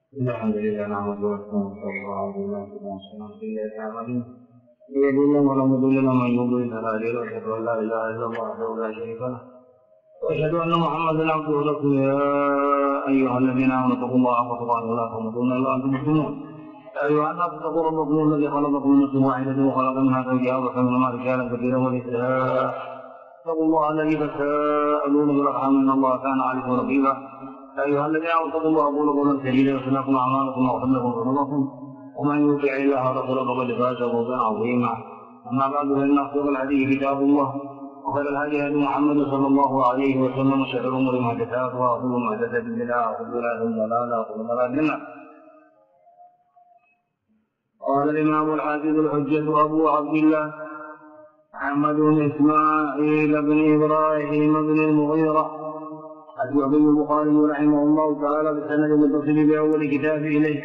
الحمد لله نحمده ونستعينه ونستغفره يهدي الله ولا مضل له ومن يضلل فلا هادي له واشهد ان لا اله الا الله وحده لا شريك له واشهد ان محمدا عبده ورسوله يا ايها الذين امنوا اتقوا الله حق تقاته ولا تموتن الا وانتم مسلمون يا ايها الناس اتقوا ربكم الذي خلقكم من نفس واحده وخلق منها زوجها وبث منهما رجالا كثيرا ونساء اتقوا الله الذي تساءلون بالارحام ان الله كان عليكم رقيبا يا ايها الذين امنوا اتقوا الله وقولوا قولا سديدا يغفر لكم اعمالكم ويغفر لكم ذنوبكم ومن يطع الله ورسوله فقد فاز فوزا عظيما اما بعد فان اصدق الحديث كتاب الله وخير الهدي هدي محمد صلى الله عليه وسلم وشر الامور محدثاتها وكل محدثه بدعه وكل بدعه ضلاله وكل ضلاله في النار. قال الامام الحافظ الحجه ابو عبد الله محمد بن اسماعيل بن ابراهيم بن المغيره الجعفي البخاري رحمه الله تعالى بالسند المتصل باول كتابه اليه.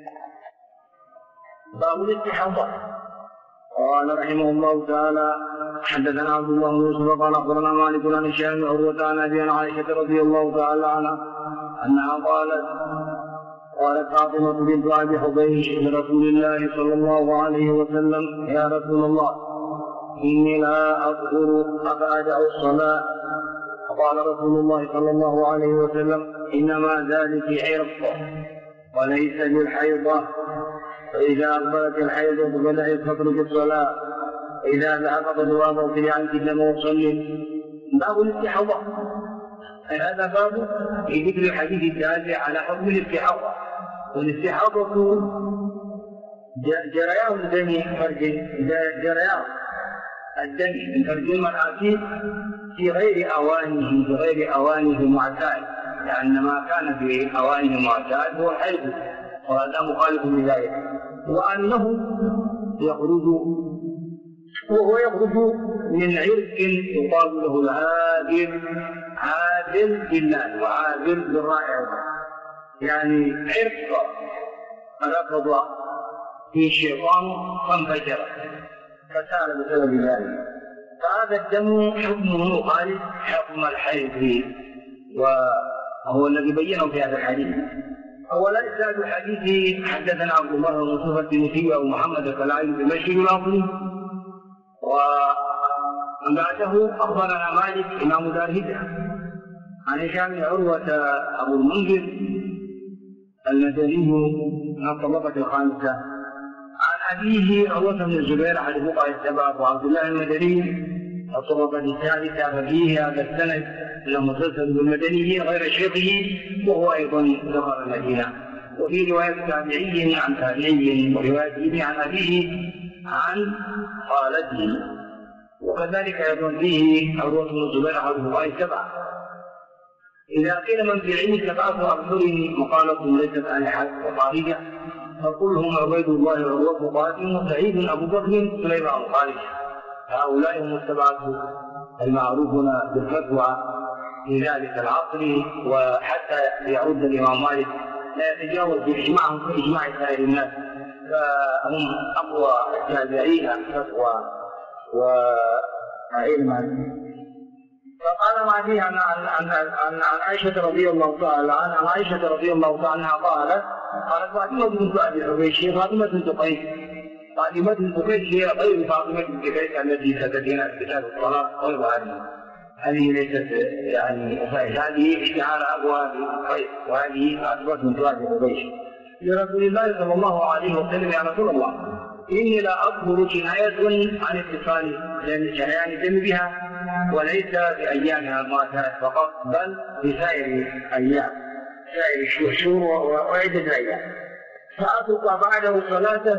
باب الاستحاضه. قال رحمه الله تعالى حدثنا عبد الله بن يوسف قال اخبرنا مالك عن هشام عروه عن ابي عائشه رضي الله تعالى عنها انها قالت فاطمه بنت ابي حبيش لرسول الله صلى الله عليه وسلم يا رسول الله اني لا اطهر افادع الصلاه. فقال رسول الله صلى الله عليه وسلم انما ذلك عرق وليس بالحيضه فاذا اقبلت الحيضه فبدات تترك الصلاه فاذا ذهب فدواب اغفر عنك الدم وصلي. باب الاستحاضه. هذا باب في ذكر الحديث الدال على حكم الاستحاضه. والاستحاضه جريان الدم جريان الدم من فرج المرأة في غير أوانه معتاد، لأن ما كان في أوانه معتاد هو الحيض وهذا مخالف لذلك، وأنه يخرج من عرق يقال له عادل بالله وعادل بالرائع، يعني عرق ركض في الشيطان فانفجر فسال بسبب ذلك. فهذا الدم حكمه مخالف حكم الحيض وهو الذي بينه في هذا الحديث. أولا إسناد الحديث حدثنا عبد الله بن يوسف التنسي أو محمد الكلاعي بمشي الأصلي، وبعده أخبرنا مالك إمام دار هجرة عن هشام عروة أبو المنذر المدني من الطبقة الخامسة عن أبيه عروة بن الزبير أحد فقهاء السبعة وعبد الله المدني الطبقة الثالثة، ففيه هذا السند إلى مسلسل بالمدني غير شيخه وهو أيضا ذكر المدينة. وفي رواية تابعي عن تابعي ورواية ابن عن أبيه عن خالته، وكذلك أيضا فيه عروة بن الزبير أحد فقهاء السبعة. إذا قيل من في العلم سبعة أبصر مقالة ليست عن أحد وخارجة فقل هم عبيد الله وعروة وقاسم وسعيد أبو بكر سليمان خالد، هؤلاء هم السبعة المعروفون بالفتوى في ذلك العصر، وحتى يعود الإمام مالك لا يتجاوز بإجماعهم كإجماع سائر الناس، فهم أقوى التابعين فتوى وعلما. فقال ما فيه عن عائشة رضي الله تعالى عنها، عن عائشة رضي الله تعالى عنها قالت فاطمة بنت أبي حبيش فاطمة بنت قيس. فاطمة بنت قيس هي غير فاطمة بنت قيس التي ستأتينا في كتاب الطلاق غير هذه ليست يعني هذه اشتهار أبواب قيس، وهذه فاطمة بنت أبي حبيش لرسول الله صلى الله عليه وسلم يا رسول الله إني لا أطهر كناية عن اتصال شريان الدم بها وليس بأيامها المعتاد فقط بل بسائر أيام سائر الشهور وعدة أيام. فأترك بعده صلاته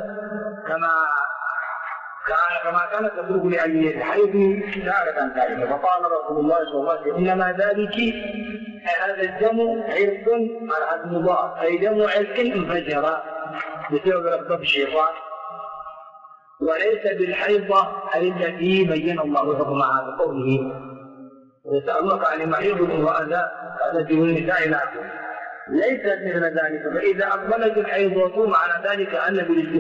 كما كانت تترك لأجل الحيض سارة عن ذلك. فقال رسول الله صلى الله عليه وسلم إنما ذلك هذا الدم عرق على الله، أي دم عرق انفجر بسبب رغبة الشيطان وليس بالحيضة التي بين الله حكمها بقوله ويسألونك عن المحيض وأذى التي من النساء العقل ليست مثل ذلك. فإذا أقبلت الحيضة معنى ذلك أن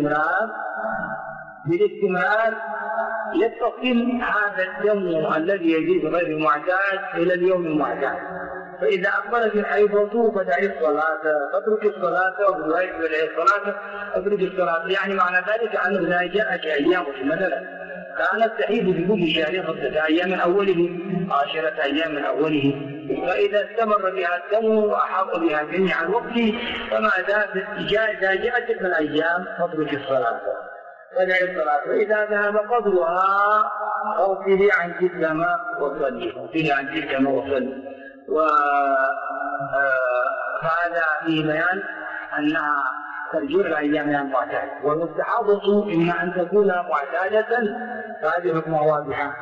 بالاستمرار يتصل هذا الدم الذي يزيد غير المعتاد إلى اليوم المعتاد، فإذا أقبلت الحيضة فدعي الصلاة، فاترك الصلاة، وفي رواية فدعي الصلاة اترك الصلاة. يعني معنى ذلك أنه إذا جاءك أيام مثلا كانت تحيض في كل شهر 5 أيام من أوله، 10 أيام من أوله، فإذا استمر بها الدم وأحاط بها جميع الوقت فما إذا جاءت تلك الأيام فاترك الصلاة فدعي الصلاة. وإذا ذهب قدرها فاغسلي عن الدم وصلي، اغسلي عن الدم وصلي. وهذا فيه بيان أنها ترجع الأيام المعتادة، والمستحاضة إما أن تكون معتادة فهذه حكمها واضحة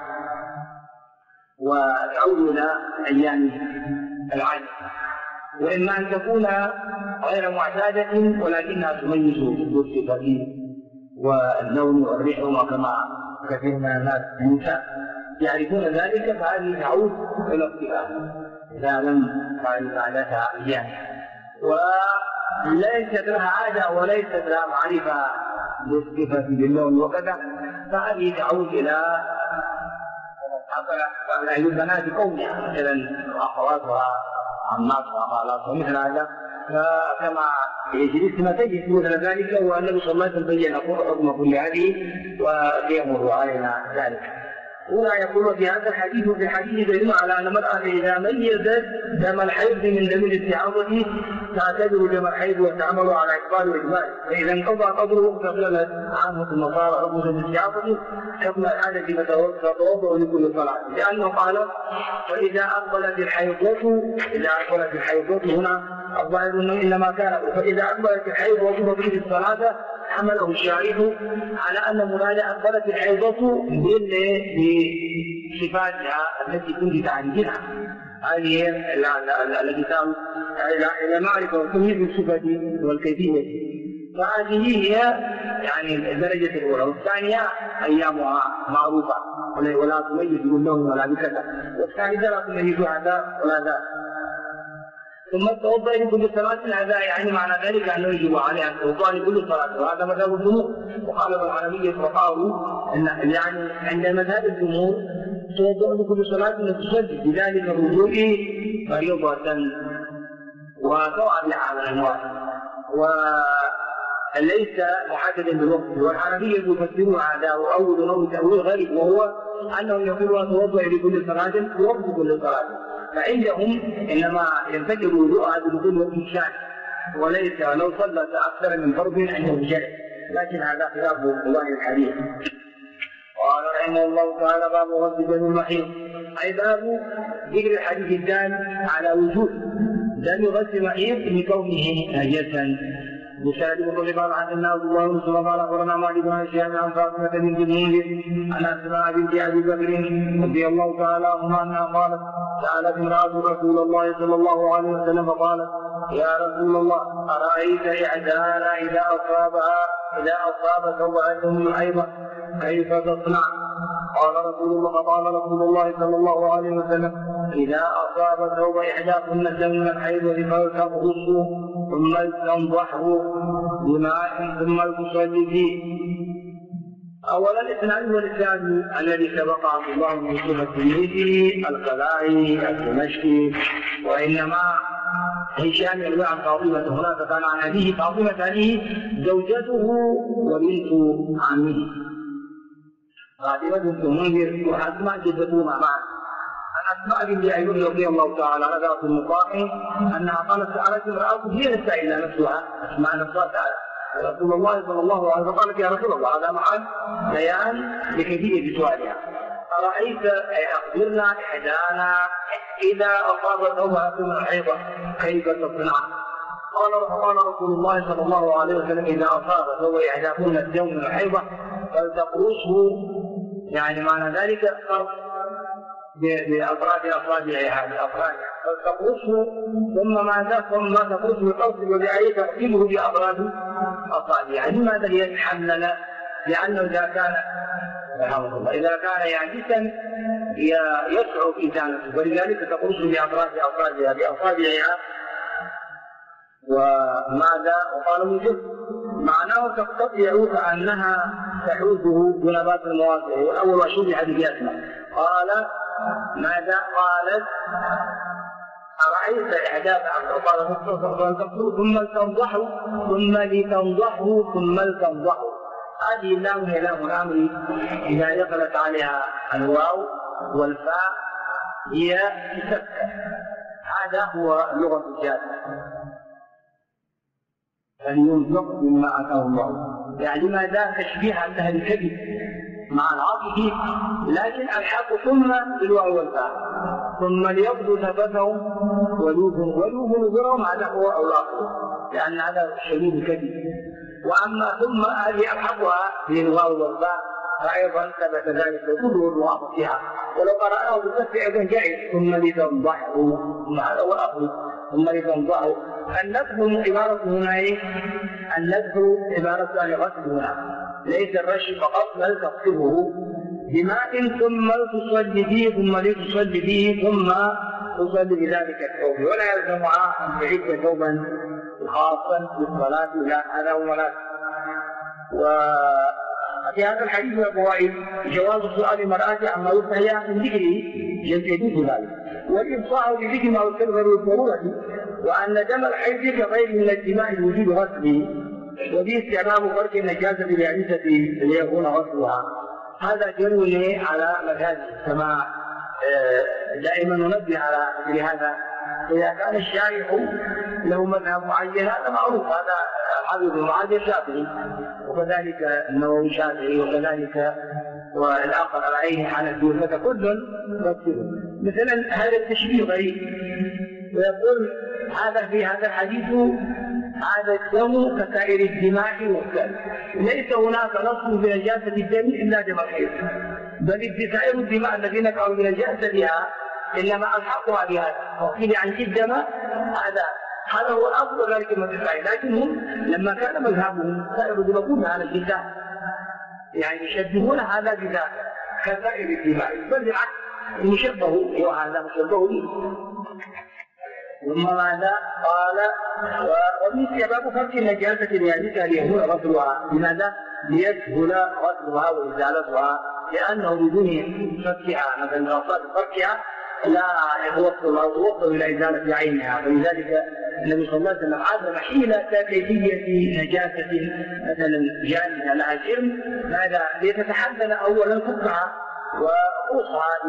وتعود إلى أيام العادة، وإما أن تكون غير معتادة ولكنها تميز بالصفة واللون والريح كما كثير من الناس يعرفون ذلك، فهذه تعود إلى اختلاف إذا لم تعرف عادتها أيام وليست لها عادة وليست لها معرفة بالصفة باللون وكذا، فهذه تعود إلى البنات قومها مثلا أخواتها عماتها خالاتها مثل هذا، كما يجلسن تجلس مثل ذلك، والنبي صلى الله عليه وسلم بين حكم كل هذه ويمر علينا ذلك. هنا يقول في هذا الحديث وفي الحديث دليل على ان المراه اذا ميزت دم الحيض من دم الاستحاضه تعتبر دم الحيض وتعمل على اقبال واجمال، فاذا انقضى قدره فقلت عنه ثم صار حكم دم الاستحاضه حكم العاده فتوضا لكل صلاه، لانه قال فاذا اقبلت الحيضه هنا الظاهر انه انما كان فاذا اقبلت الحيضه ففي الصلاه حمله الشارع على ان مراد اقبلت الحيضه بصفاتها التي كنت تعرفينها، هذه التي تعود الى معرفه وتمييز الصفه والكيفيه، فهذه هي يعني الدرجه الاولى. والثانيه ايامها معروفه ولا تميز باللون ولا بكذا، والثالثه لا تميز هذا ولا ذاك. ثم التوضا لكل صلاه، هذا يعني معنى ذلك انه يجب عليها التوضا لكل صلاه، وهذا مذهب الجمهور. وقال العربيه وقالوا ان يعني عند مذهب الجمهور توضا لكل صلاه تصلي بذلك الوضوء فريضه وسواء على الانواع وليس محددا بالوقت. والحنفيه يفسرون هذا واول نوع تاويل غريب، وهو انه يقول توضا لكل صلاه في وقت كل صلاه، فعندهم انما ينفجر وضوءها بدون وقت ثاني، وليس لو صلت اكثر من فرض عندهم شيء، لكن هذا خلاف الله الحديث. قال رحمه الله تعالى باب غسل دم المحيض، اي باب ذكر الحديث الدال على وجود دم غسل المحيض لكونه نجسا. بشهادة مطلق قال حدثنا عبد الله بن مسلم قال اخبرنا مالك بن هشام عن فاطمة بنت المنذر عن اسماء بنت ابي بكر رضي الله تعالى عنها انها قالت سالت امرأة رسول الله صلى الله عليه وسلم فقالت يا رسول الله أرأيت إحدانا إذا أصاب ثوبها دم الحيضة كيف تصنع؟ قال رسول الله صلى الله عليه وسلم إذا أصاب ثوب إحداكن دم الحيضة فلتغسله ثم لتنضحه بماء ثم لتصلي فيه. أولا الإسناد والإسناد الذي سبق عبد الله بن مسلم التلميذي القلائي الدمشقي، وإنما هشام يروي عن فاطمة هنا، فكان عن أبيه فاطمة هذه زوجته وبنت عمه فاطمة بنت المنذر وأسماء جدتهما معا. عن أسماء بنت أيوب رضي الله تعالى عنها ذات المطاعم أنها قالت سألت امرأة هي السائلة نفسها أسماء نفسها سألت رسول الله صلى الله عليه وسلم فقالت يا رسول الله هذا محل بيان لكيفية سؤالها أرأيت أي أخبرنا إحدانا إذا أصاب ثوبها دم الحيضة كيف تصنع؟ قال رسول الله صلى الله عليه وسلم إذا أصاب ثوب إحداكن الدم من الحيضة فلتقرصه، يعني معنى ذلك فرق بأفراد أصابعها فلتقرصه ثم ما تقرصه القرص وبأي تقتله بأفراد أصابعها. لماذا يتحمل؟ لأنه إذا كان يابسا يصعب إزالته، ولذلك تقرصه بأصابعها. وماذا؟ وقال وجب معناه تقتطع كأنها تحوزه بنبات المواقع، والأول مشهور بحديث أسماء. قال ماذا؟ قالت أرأيت إحداث قال ثم لتنضحوا ثم لتنضحوا ثم لتنضحوا. هذه اللام هي لام الأمر إذا دخلت عليها الواو والفاء هي تسكت. هذا هو لغة الجادة. فلينفق مما آتاه الله، يعني ما دام تشبيه عن أهل الكذب مع العاطفة، لكن الحق ثم بالواو والفاء. ثم ليقضوا تفثهم وليوفوا نذورهم، هذا هو الآخر، لأن هذا شديد الكذب. وأما ثم هذه ألحقها بالواو والفاء فأيضا ثبت ذلك كله بواسطها، ولو قرأناه بالفتح أيضا جائز. ثم لتنضحوا، هذا هو الأصل. ثم لتنضحوا. النفح عبارة هنا ايه؟ النفح عبارة عن غسل هنا، ليس الرش فقط بل تغسله بماء ثم تصلي فيه ثم لتصلي فيه ثم تصلي بذلك الثوب، ولا يلزمها ان تعيد ثوبا خاصا بالصلاة. لا، هذا هو لا. وفي هذا الحديث يا فوائد جواز سؤال المرأة عما يفتح من ذكره يجوز ذلك، والإنصاع بذكر ما يستغفر بالضرورة، وأن دم الحيض كغير من الدماء الوجود غسله، وفي استعمال فرق النجاسة باليابسة ليكون غسلها. هذا دليل على مذهب كما دائما ننبه على مثل هذا. إذا كان الشارع له مذهب معين هذا معروف، هذا حافظ بن معاذ الشافعي، وكذلك النووي الشافعي، وكذلك والآخر العين حنفي، فكل يفسره. مثلا هذا التشبيه غريب، ويقول هذا في هذا الحديث هذا الدم كسائر الدماء والدم، ليس هناك نص بنجاسة الدم إلا دم الحيض، بل سائر الدماء الذين كانوا بنجاسة بها إنما ألحقها بهذا، وقيل عن الدم هذا هو الأفضل ذلك المتفاعل. لكن هم لما كان مذهبهم سائر الدماء كلها على الجزاء، يعني يشبهون هذا بذاك كسائر الدماء، بل بالعكس المشبه هو هذا مشبه به. ثم ماذا قال؟ وفي سبب فرق النجاسة اليابسة ليكون غسلها، لماذا؟ ليسهل غسلها وإزالتها، لأنه بدون فكها مثلا غسل فكها لا يتوصل إلى إزالة عينها، فلذلك النبي صلى الله عليه وسلم عزم حيلة كيفية نجاسة مثلا جامدة لها جرم، ماذا؟ لتتحمل أولا فكها وقوصها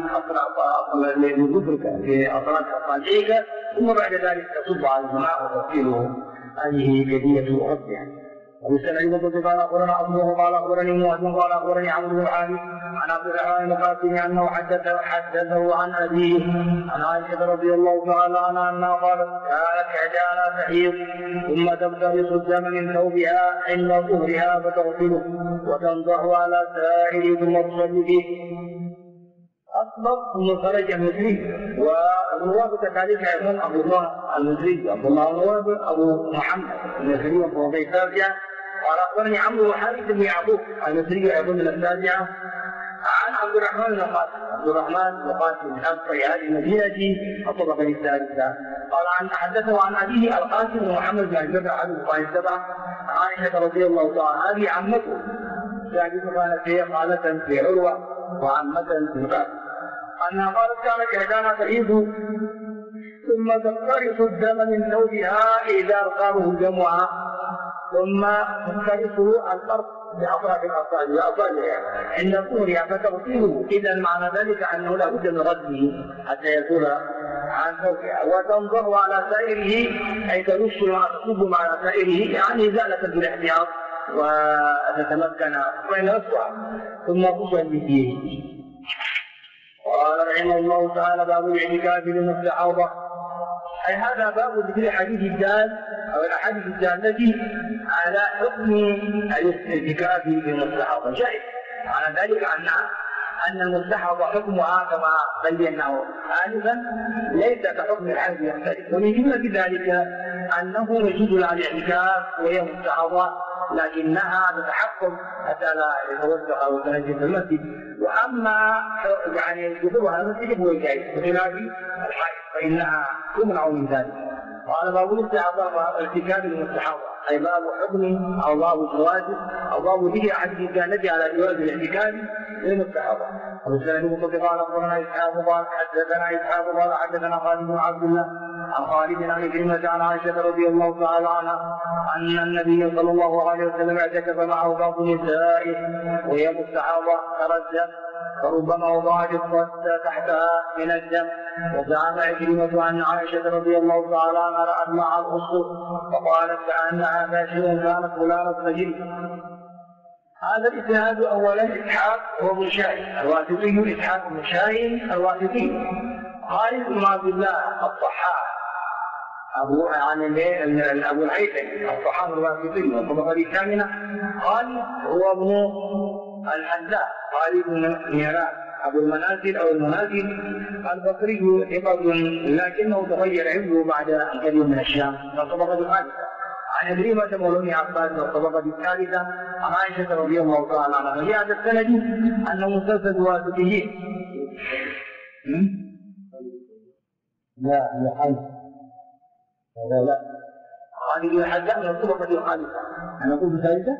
في أطراف أصابعك، ثم بعد ذلك تصب على الماء وتغسله. هذه كيفية غسلها. ومسلم أيضا قال أخبرنا أبوه قال أخبرني مواد قال أخبرني عمرو بن الحارث عن عبد الرحمن القاسمي أنه حدثه عن أبيه عن عائشة رضي الله تعالى عنها أنها قالت كانت إحدانا تحيض ثم تبتلص الدم من ثوبها عند ظهرها فتغسله وتنضح على سائره ثم تصلي فيه. أصبح ثم خرج المزري، والرواب كذلك أيضا أبو الله المزري، عبد الله الرواب أبو محمد المزري وهو بن السابعة. قال أخبرني عمرو بن حارث بن يعقوب المزري أيضا من السابعة عن عبد الرحمن القاسم من أبقي هذه المدينة الطبقة الثالثة. قال حدثه عن أبيه القاسم بن محمد بن الجبر عن الطبقة السبعة عائشة رضي الله تعالى هذه عمته، ثالثة كانت هي خالة في عروة وعمة في بعض، أنها قالت كانت إحدانا تحيض ثم تقترص الدم من ثوبها إذا أرقامه دمها، ثم تقترصه الفرق بأطراف الأصابع عند ظهرها فتغسله. إذا معنى ذلك أنه لا بد من رده حتى يكون عن ثوبها، وتنظر على سائره أي ترش وتصب على سائره، يعني إزالة بالاحتياط وتتمكن بين أسوأ ثم تصلي فيه. قال رحمه الله تعالى باب الاعتكاف للمستحاضة، أي هذا باب ذكر حديث الدال أو الأحاديث الدالة على حكم الاعتكاف للمستحاضة جائز، على ذلك أن المستحاضة حكمها كما بيناه آنفا ليس كحكم الحج يختلف، ومن جملة ذلك أنه يجوز لها الاعتكاف وهي مستحاضة لكنها تتحكم حتى لا يتوسخ أو يتنجس المسجد، وأما يعني دخولها المسجد هو جائز بخلاف الحائض فإنها تمنع من ذلك. قال باب الاستحاضة ارتكاب المستحاضة، أي باب حكم أو باب جواز أو باب ذكر عن الجنة على جواز الاعتكاف للمستحاضة. والسند مطلق قال أخبرنا إسحاق قال حدثنا إسحاق قال حدثنا خالد بن عبد الله عن خالد عن كلمة عن عائشة رضي الله تعالى عنها أن النبي صلى الله عليه وسلم اعتكف معه بعض نسائه وهي مستحاضة تردد فربما وضعت الصد تحتها من الدم. وزعم عكرمة أن عائشة رضي الله تعالى عنها رأت مع الأسطر فقالت كأنها فاشل كانت فلانة سجل. هذا الإسناد أولا إسحاق وابن شاهين الواسطي، إسحاق بن شاهين الواسطي. خالد بن عبد الله الطحان أبو الهيثم الطحان الواسطي والطبقة الثامنة. خالد هو ابن الحذاء خالد بن ميران أبو المنازل أو المنازل البصري ثقة لكنه تغير علمه بعد أن قدم من الشام من الطبقة الخامسة. عن عكرمة مولى عباس من الطبقة الثالثة عن عائشة رضي الله تعالى عنها. في هذا السند أنه مسلسل واسطيين. لا خالد بن الحذاء من الطبقة الخامسة. أنا أقول الثالثة؟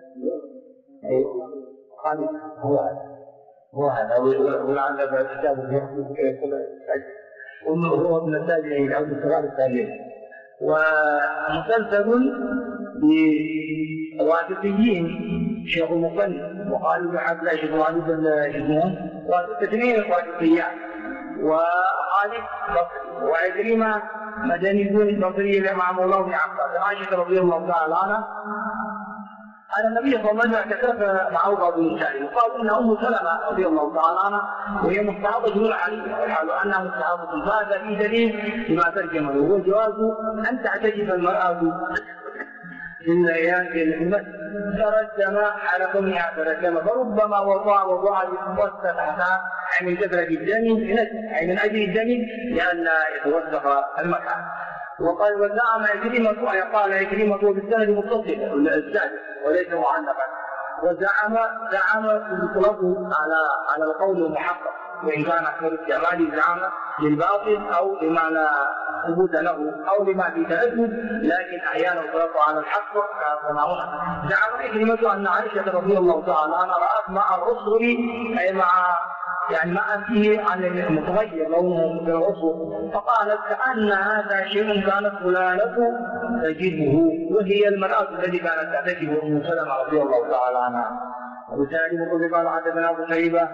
خالد هو هذا ولعل كتاب هو ابن التابعين أو من صغار التابعين. ومسلسل بواسطيين شيخ المقنن وقالوا بحق لا شيخ الجنون واثنين واسطيان وخالد بصري وعكرمة مدني بصري مع مولاه بن عباس. عائشة رضي الله تعالى عنها أن النبي صلى الله عليه وسلم اعتكف معه بعض النساء وقال إن أم سلمة رضي الله تعالى عنها وهي مستحاضة من الحديث والحال أنها مستحاضة. فهذا في دليل لما ترجم له هو جواز أن تعتكف المرأة في الأيام في المسجد ترجم على كونها ترجم فربما وضع يتوسط أي من كثرة الدم أي من أجل الدم لأن يتوسط المكان. وقال وزعم عكرمة أي قال عكرمة بالسند متصل السادس وليس معلقا. وزعم يطلق على القول المحقق وإن كان أكثر استعمال زعم للباطل أو لما لا ثبوت له أو لما في تأكد لكن أحيانا يطلق على الحق كما هنا. زعم عكرمة أن عائشة رضي الله تعالى عنها رأت مع الرسل أي مع ما فيه عن المتغير لونه في العصر فقالت كأن هذا شيء كانت فلانة تجده وهي المرأة التي كانت تعتكف أم سلمة رضي الله تعالى عنها. وبالتالي قال حدثنا أبو شيبة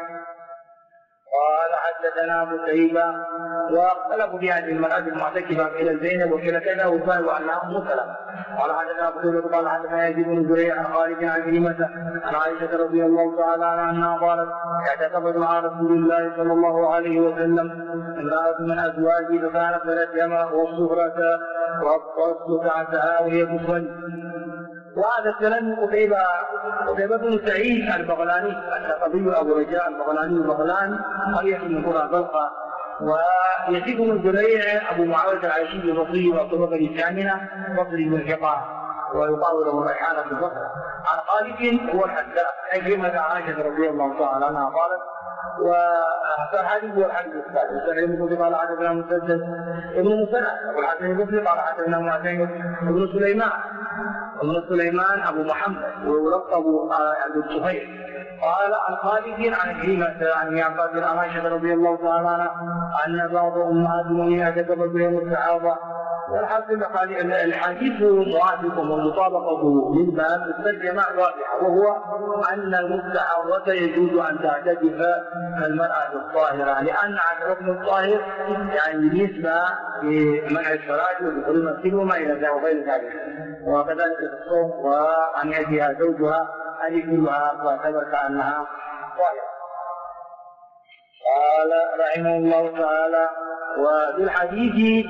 واختلفوا في هذه المرأة المعتكفة إلى زينب وإلى كذا وقالوا أنها أم سلمة. قال حدثنا أبو شيبة قال حدثنا يزيد بن زريع عن خالد عن كلمة عن عائشة رضي الله تعالى عنها أنها قالت اعتكفت مع رسول الله صلى الله عليه وسلم امرأة من أزواجه فكانت ترجم والصفرة والصفعتها وهي تصلي. وهذا السند قتيبة بن سعيد البغلاني الثقفي أبو رجاء البغلاني البغلان قرية من قرى بلقى. ويزيد بن زريع أبو معاوية العيشي البصري والطبقة الثامنة بصري بن حقان ويقال له ريحانة البصرة. عن خالد هو الحذاء عكرمة عائشة رضي الله تعالى عنها قالت والحديث هو الحديث الثالث. سعيد بن قال حدثنا مسدد ابن مسنى والحسن البصري قال حدثنا معتمد ابن سليمان أبو محمد ويلقب أبو الصهيب قال عن خالد عن عكرمة عن عباس عن عائشة رضي الله تعالى عنها أن بعض أمهات المؤمنين اعتكفت بهم الصحابة. والحاصل الحديث موافق ومطابقه للباب الترجمة واضحة وهو أن المستحاضة يجوز أن تعتكف المرأة الطاهرة لأن حكم الطاهر بالنسبة لمنع الصلاة ودخول المسجد وما إلى ذلك وغير ذلك. وكذلك في الصوم وأن يأتيها زوجها أن يكلها تعتبر كأنها طاهرة. قال رحمه الله تعالى وفي الحديث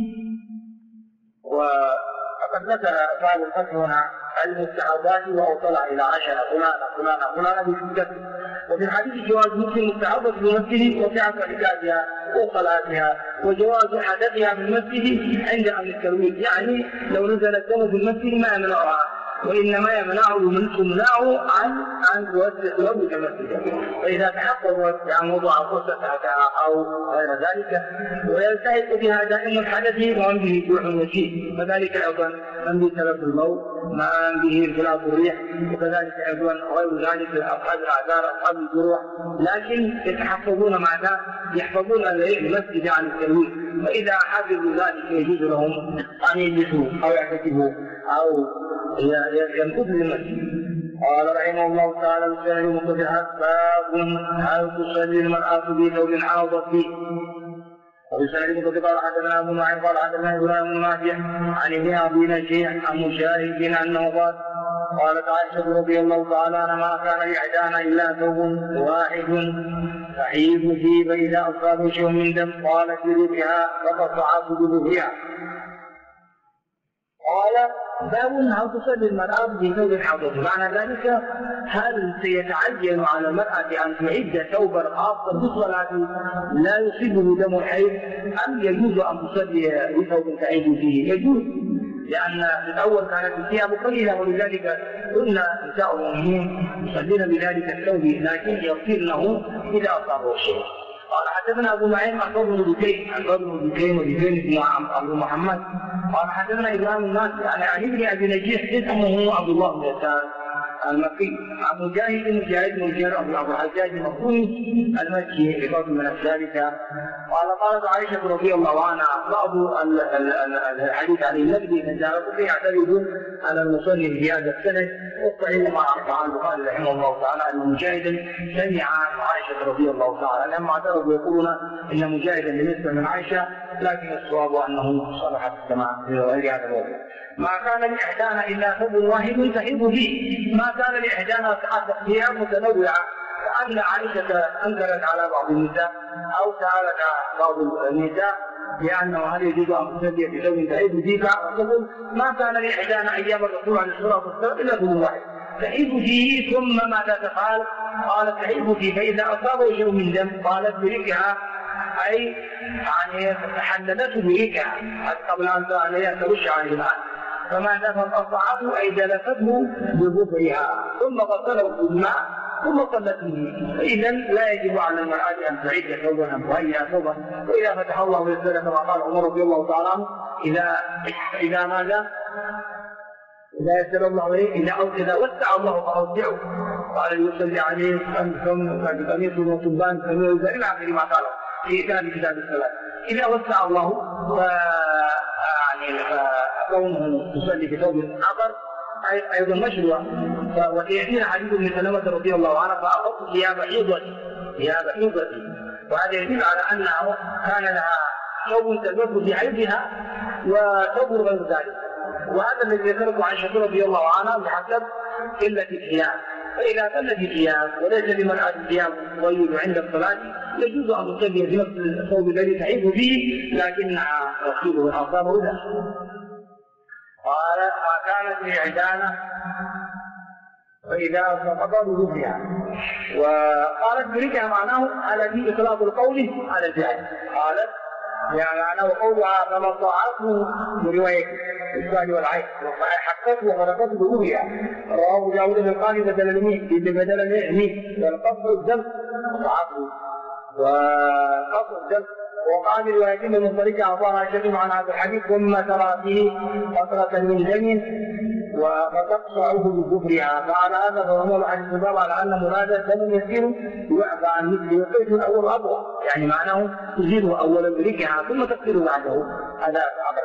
وقد ذكر بعض الفتح هنا المستحاضات وأوصلها إلى 10 فلانة بسكته. وفي الحديث جواز مثل المستحاضة في المسجد وسعة عبادها وصلاتها وجواز حدثها في المسجد عند أمر الترويج لو نزل الدم في المسجد ما يمنعها وإنما يمنعه عن أن توسع لوجه المسجد، فإذا تحقق يعني وضع فرصة أو غير ذلك ويلتهب بها دائم الحدث ومن به جوع وشيء، فذلك أيضا من به سبب الموت، من به انفلاط الريح، وكذلك أيضا غير ذلك أصحاب الأعذار أصحاب الجروح، لكن يتحفظون مع ذلك يحفظون المسجد عن التلويث، فإذا حفظوا ذلك يجوز لهم أن يجلسوا أو يعتكفوا أو يمكثوا للمسجد. قال رحمه الله تعالى: الشرع المتبعات باب هل تصلي المرأة في ثوب حاضت فيه. وبسند قال حدثنا ابو نعيم قال حدثنا ابراهيم بن نافع عن ابن ابي نجيح عن مجاهد انه قال: قالت عائشه رضي الله تعالى عنها: ما كان لاحدانا الا ثوب واحد تحيض فيه فاذا اصابه شيء من دم قالت بريقها فقطعت بظهرها. قال: باب هل تصلي المرأة في ثوب حاضر. معنى ذلك هل سيتعين على المرأة أن تعد ثوبا خاصا بالصلاة لا يصيبه دم الحيض، أم يجوز أن تصلي بثوب تعيد فيه؟ يجوز، لأن في الأول كانت الثياب قليلة ولذلك كنا نساء المؤمنين يصلين بذلك الثوب لكن يغسلنه إذا أصابه الشيء. قال حدثنا ابو نعيم عن فضل بن دكين وبن ابو محمد قال حدثنا ابراهيم النافع عن ابن ابي نجيح اسمه عبد الله بن يسار المكي عن مجاهد ابو الحجاج المخزومي المكي بفضل من الثالثه. قالت عائشه رضي الله عنها: بعض الحديث عن النبي من دارته يعترض على المصلي في هذا السنه، والصحيح ما عن البخاري رحمه الله تعالى ان مجاهدا سمع عائشه رضي الله تعالى عنها، لما اعترضوا يقولون ان مجاهدا لم يسمع من عائشه، لكن الصواب انه صلح السماع في غير هذا الوقت. ما كان لاحدانا الا ثوب واحد تحيض فيه، ما كان لاحدانا ثياب متنوعه، كأن عائشه انكرت على بعض النساء او سالت بعض النساء لانه هل يجوز ان تصلي بثوب تحيض فيه، فتقول: ما كان لاحدانا ايام الرسول عليه الصلاه والسلام الا ثوب واحد تحيض فيه. ثم ماذا تفعل؟ قالت: تحيض فيه فاذا اصابه شيء من دم قالت بريقها، اي يعني تحللته بريقها قبل ان ترش عليه الماء، فماذا فقطعته اي دلفته بظفرها ثم غسله بالماء ثم صلت به. فاذا لا يجب على المراه ان تعيد ثوبا او تهيئ ثوبا، واذا فتح الله يسر كما قال عمر رضي الله تعالى عنه: اذا ماذا؟ إذا يسر الله عليه إذا وسع الله فأوسعه، قال: يصلي عليه قميص وصبان كمية إلى آخر ما قاله في كتاب الصلاة. إذا وسع الله فكونه يصلي بثوب آخر أيضا مشروع. وسيأتينا حديث ابن سلمة رضي الله عنه: فأخذت ثياب حيضتي، وهذا يدل على أنه كان لها ثوب تلبس في حيضها وثوب غير ذلك، وهذا الذي ذكرته عائشة رضي الله عنها بحسب قلة الثياب. فإذا قلت الثياب وليس لمرأة الثياب غير عند الصلاة يجوز أن تصلي بنفس الثوب الذي تحيض فيه، لكنها تغسله الأصابع له. قال: ما كانت لإحدانا فإذا فقط بظهرها. وقالت بريقها معناه الذي إطلاق القول على الفعل، قالت يعني معناه قولها: فما طاعته برواية الإسلام والعين حقته وغرقته بظهرها. رواه داود بن قال: بدل الميت والقصر الدم طاعته وقصر الدم. وقال الواجب من طريق أعطاها شيء عن هذا الحديث: ثم ترى فيه قطرة من دم فتقطعه بكفرها. فعلى هذا فهو عن الشباب على ان مراد دم يسير يعفى عن مثله وقيد الاول اضوى، يعني معناه تزيله اولا بريقها ثم تقتله بعده. هذا امر.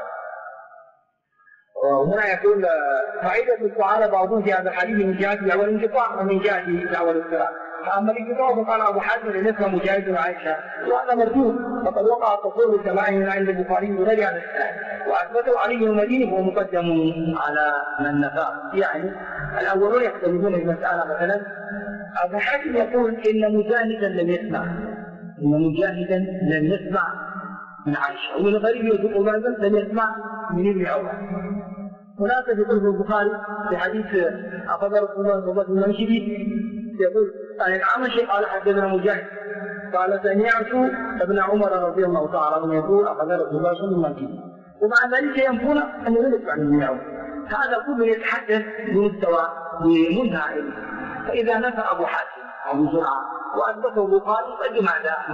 وهنا يقول: فائده السؤال بعضهم في هذا الحديث من جهه الاول انقطاع ومن جهه الاول الصلاه. فاما الانقطاع فقال ابو حاتم لنسمى مجاهد وعائشه وهذا مردود، فقد وقع التصور الجماعي عند البخاري ورجع الاسلام واثبته علي المديني وهو مقدم على من نفاه. يعني الاولون يختلفون في المساله. مثلا ابو حاتم يقول ان مجاهدا لم يسمع من عائشه، ومن غريب يقول لم يسمع من ابن عمر. هناك في قلب البخاري في حديث اخذ رسول الله صلى الله عليه وسلم المنشدي يقول عن الأعمش قال: حدثنا مجاهد قال: سمعت ابن عمر رضي الله تعالى عنه يقول: اخذ رسول الله صلى الله عليه وسلم. ومع ذلك ينفون انه لم يسمع من ابن عمر. هذا كله يتحدث بمستوى بمنتهى علمه. فإذا نفى أبو حاتم أبو زرعة وأثبته البخاري فجمع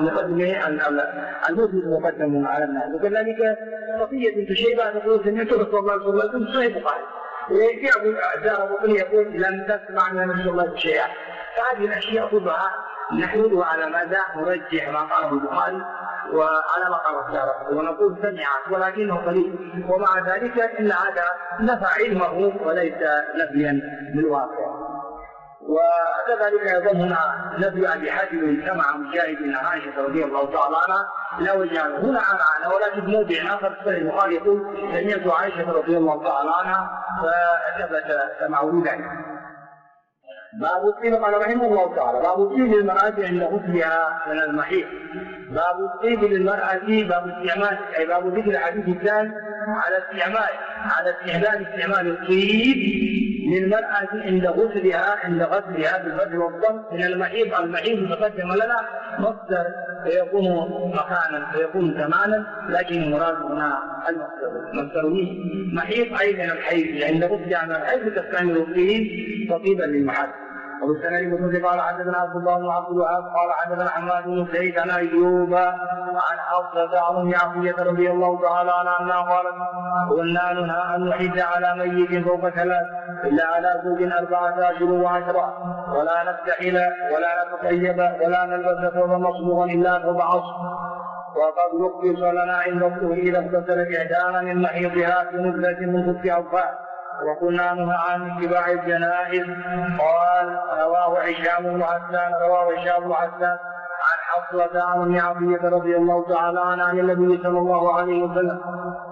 المسلم مقدم على الناس. وكذلك صفية بنت شيبة تقول سمعت رسول الله صلى الله عليه وسلم صحيح البخاري، ويأتي أبو داود يقول لم تسمع من رسول الله شيئا. فهذه الأشياء كلها نحملها على ماذا؟ نرجح ما قاله البخاري وعلى ما قال الدارقطني ونقول سمعت ولكنه قليل، ومع ذلك إن هذا نفى علمه وليس نفيا بالواقع. وكذلك أيضا هنا نفي أبي حاتم سمع مجاهد من عائشة رضي الله تعالى عنها لا وجهه هنا عن ولكن موضع آخر في البخاري يقول سمعت عائشة رضي الله تعالى عنها فثبت سمعه ذلك. باب الطيب قال رحمه الله تعالى باب الطيب للمرأة عند غسلها من المحيض. باب الطيب للمرأة باب استعمال أي باب ذكر الحديث الثاني على استعمال الطيب للمرأة عند غسلها بالفتح والضم من المحيض. المحيض تقدم لنا مصدر فيكون مكانا فيكون زمانا، لكن المراد هنا المصدر محيض أي من الحيض عند غسلها من الحيض تستعمل الطيب تطيبا للمحل. وبالسند المسلم قال حدثنا عبد الله بن عبد الوهاب قال حدثنا حماد بن زيد عن ايوب عن حفصه عن عافيه رضي الله تعالى عنها قالت كنا ننهى ان نحد على ميت فوق 3 الا على زوج 14 و10 ولا نفتحل ولا نتطيب ولا نلبس ثوبا مصبوغا الا ثوب عصر. وقد رخص لنا عند الطهر اذا اغتسلت احدانا من محيضها في نزله من ست عفاف وكنا نهى عن اتباع الجنائز. قال رواه هشام بن حسان عن حفصة عن عافية رضي الله تعالى عنها عن النبي صلى الله عليه وسلم.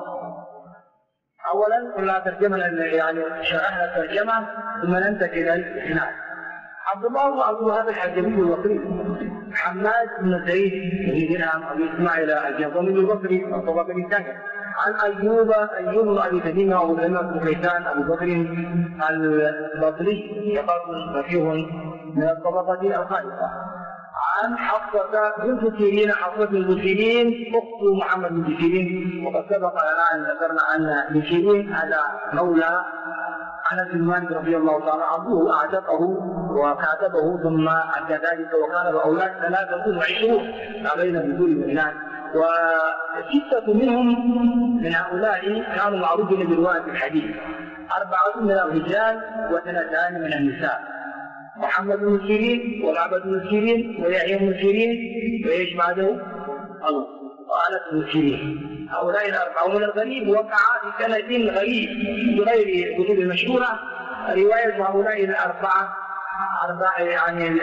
اولا قلنا ترجمنا يعني شرحنا الترجمه ثم ننتقل الى الاسناد. عبد الله بن عبد الوهاب الحجبي البصري، حماد بن زيد بن درهم ابي اسماعيل الجهضمي البصري الطبقه الثانيه، عن ايوب بن ابي تميمه وسلمة بن كيسان ابي بكر البصري يقال فقيه من الطبقه الخامسه، عن حفصة بنت سيرين حفصة بن سيرين اخت محمد بن سيرين. وقد سبق لنا ان ذكرنا ان ابن سيرين هذا مولى انس بن مالك رضي الله تعالى عنه اعتقه وكاتبه ثم عند ذلك وكان باولاد 23 ما بين بدون الإناث، و6 منهم من هؤلاء كانوا معروفين برواية الحديث، 4 من الرجال و2 من النساء، محمد بن سيرين ومعبد بن سيرين ويحيى بن سيرين وإيش بعده؟ الله وأنس بن سيرين. هؤلاء ال4 من الغريب وقع في سنة غريب بغير كتب المشهورة رواية هؤلاء الأربعة يعني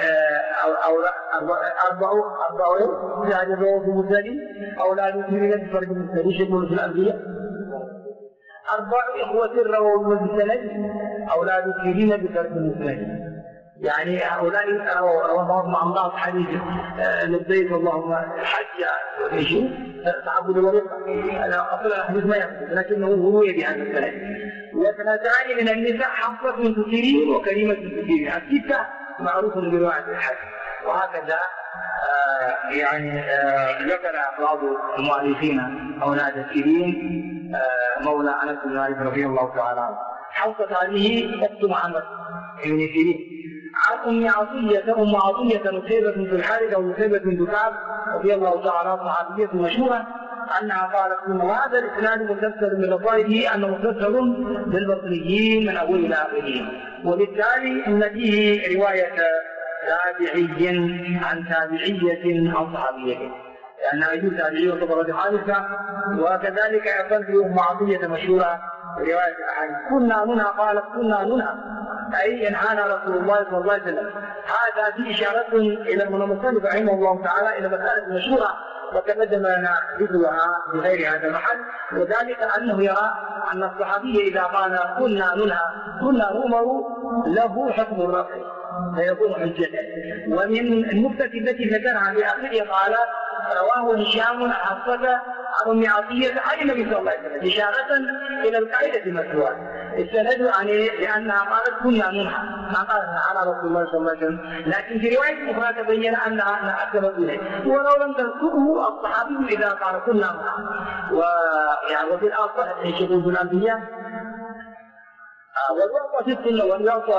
أربعة يعني رواه في مسلم أولاد سيرين بفرد المسلم يقول في الأنبياء 4 إخوة رواه في السند أولاد سيرين بفرد المسلم. يعني هؤلاء رواه مع بعض حديث لبيك اللهم الحج وإيش تعبد الوظيفة. أنا أصلا الحديث ما يثبت لكنه روي بهذا السند. و2 من النساء حفصة بنت سيرين وكريمة بنت سيرين، 6 معروف برواية الحج. وهكذا يعني ذكر بعض المؤلفين أولاد سيرين مولى أنس بن مالك رضي الله تعالى عنه. حفصة هذه أخت محمد بن سيرين. عن أم عطية نصيبة بنت الحارث ونصيبة بنت كعب رضي الله تعالى عنها صحابية مشهورة أنها قالت إن هذا الإسناد مسلسل من رفائه أنه مسلسل بالبصريين من أول إلى آخره، وبالتالي إن فيه رواية تابعي عن تابعية عن صحابية، لأنها يجوز تابعية وطبقة حادثة. وكذلك أيضا في أم عطية مشهورة رواية الأحاديث كنا منها قالت كنا منها أي انحانا رسول الله صلى الله عليه وسلم. هذا في إشارة إلى المصنف رحمه الله تعالى إلى مسألة مشهورة وتقدم لنا ذكرها في غير هذا المحل، وذلك أنه يرى أن الصحابي إذا قال كنا نؤمر له حكم الرفع فيكون حجة. ومن النكتة التي ذكرها في آخره قال رواه هشام عن حفصة عن أم عطية عن النبي صلى الله عليه وسلم إشارة إلى القاعدة المذكورة. السند يعني لأنها قالت كنا ننهى ما قالت على رسول الله صلى الله عليه وسلم، لكن في رواية أخرى تبين أنها أكثر إليه. ولو لم تذكره الصحابي إذا قال كنا ننهى. ويعني وفي الآخر يشبه بالأنبياء والوقت في السنة والوقت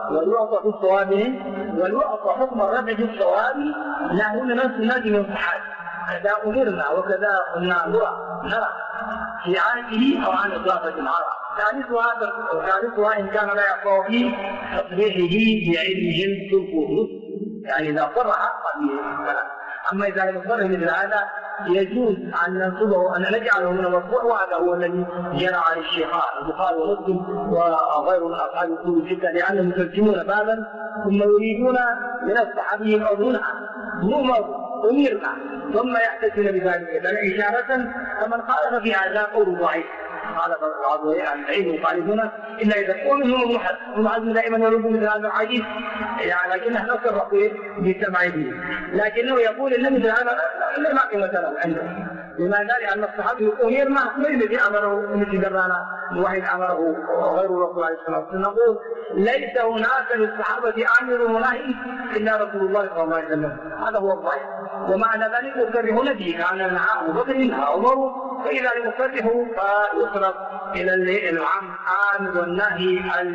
وليعطى في الصواب وليعطى حكم الرفع في الصواب نحن نفس الناس من الصحابة كذا أمرنا وكذا قلنا نرى في عهده أو عن إضافة العرب. ثالثها إن كان لا يقع في تصريحه بعلمهم بالخصوص، يعني إذا صرح فلا. أما إذا لم يصرح مثل هذا يجوز أن ننصبه أن نجعله من المرفوع، وهذا هو الذي جرى عن الشيخان البخاري ومسلم وغير أصحاب الكتب الستة، لأنهم يترجمون بابا ثم يريدون من الصحابي الأذنها أمرنا ثم يحتجون بذلك إشارة، فمن خالف في هذا قول ضعيف. قال بعض أهل العلم يخالفون إلا إذا كان منهم ابن حزم دائما يرد مثل هذا الحديث، يعني لكنه نصر بسمع به، لكنه يقول إن مثل هذا لا قيمة له عنده. لماذا؟ لأن الصحابي أمرنا من الذي أمره مثل درانا الوحيد أمره غير الرسول عليه الصلاة والسلام. نقول ليس هناك للصحابة آمر ونهي إلا رسول الله صلى الله عليه وسلم، هذا هو الظاهر. ومعنى ذلك يكرهون به، كان نهى أبو بكر نهى عمر، فإذا لم يكرهوا فيصرف إلى العام آمر والنهي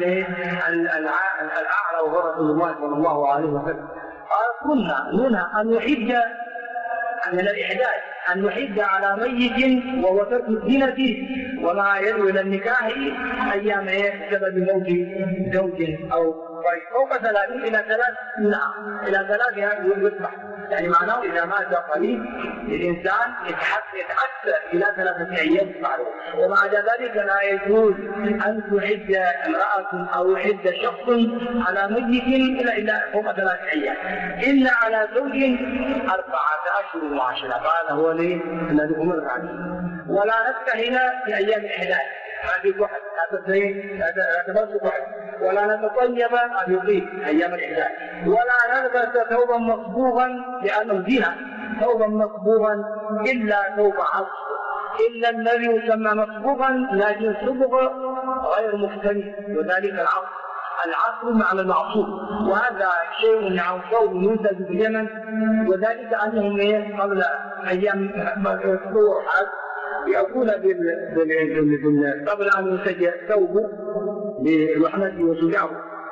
الأعلى وهو رسول الله صلى الله عليه وسلم. كنا ننهى أن يحج من الإحداث أن يحج على ميت وهو ترك الزينة وما يدعو إلى النكاح أيام بسبب موت زوج أو فوق 3 إلى 3 إلى 3 يذبح، يعني معناه إذا مات قريب الإنسان يتأثر إلى 3 أيام يذبحه. وبعد ذلك لا يجوز أن تحج امرأة أو يحج شخص على ميت إلا فوق 3 أيام، إلا على زوج 4 أشهر و10، هذا هو الذي أمر عليه. ولا نستهين في أيام الإحداث هذه واحد هذا واحد، ولا نتطيب أن يطيب أيام الإحداث، ولا نلبس ثوبا مصبوغا لأنه زينة، ثوبا مصبوغا إلا ثوب عصر، إلا الذي يسمى مصبوغا لكن صبغ غير مختلف، وذلك العصر مع المعصوب، وهذا شيء عن ثوب ينتج في اليمن، وذلك أنهم قبل أيام الصور يأكون قبل أن ينتج ثوبه بلحمته وسجعه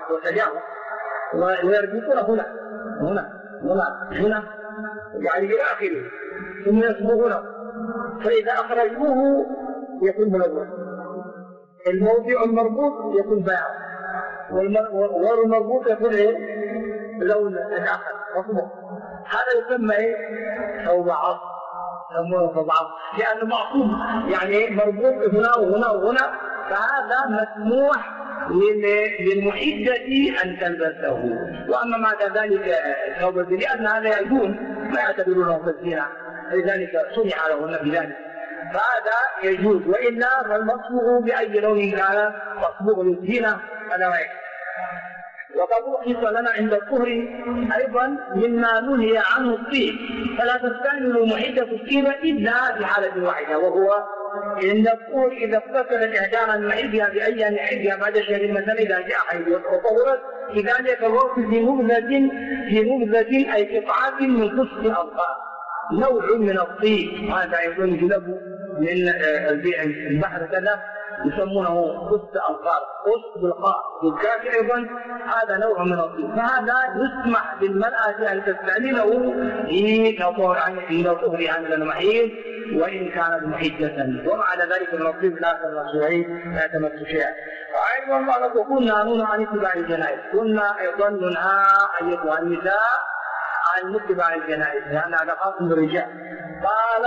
ويربطونه هنا يعني إلى آخره، ثم يصبغونه، فإذا أخرجوه يكون ملون، الموضع المربوط يكون باع، والغير المربوط يكون لون آخر مصبوغ. هذا يسمى ثوب عصر، لأنه معصوم يعني مربوط هنا وهنا وهنا، فهذا مسموح للمحدة أن تلبسه. وأما بعد ذلك ثوب لأن هذا يجوز ما يعتبرونه كالزينة، لذلك صنع له بذلك، فهذا يجوز، وإلا فالمصبوغ بأي لون كان مصبوغ للزينة فلا يكفي. وقد رخص لنا عند الطهر أيضا مما نهي عنه الطيب، فلا تستعملوا محدة الطيب إلا في حالة واحدة، وهو إن الطهر إذا اغتسلت إحدانا من حيضها بأي أن يحيضها بعد شهر مثلا إذا جاء حيض وطهرت في ذلك الوقت في مبذة أي قطعة من قسط الأظفار نوع من الطيب، هذا يكون يجلب من البحر كذا يسمونه قسط أظفار، قسط بالقاء بالكاف أيضا، هذا نوع من الطيب، فهذا يسمح للمرأة أن تستعمله إلى طهر عن المحيض وإن كانت محجة، ومع ذلك من الطيب لا تمس شيئا. وأيضا كنا ننهى عن اتباع الجنائز، كنا أيضا ننهى أيتها النساء عن اتباع الجنائز لأن هذا خاص بالرجال. قال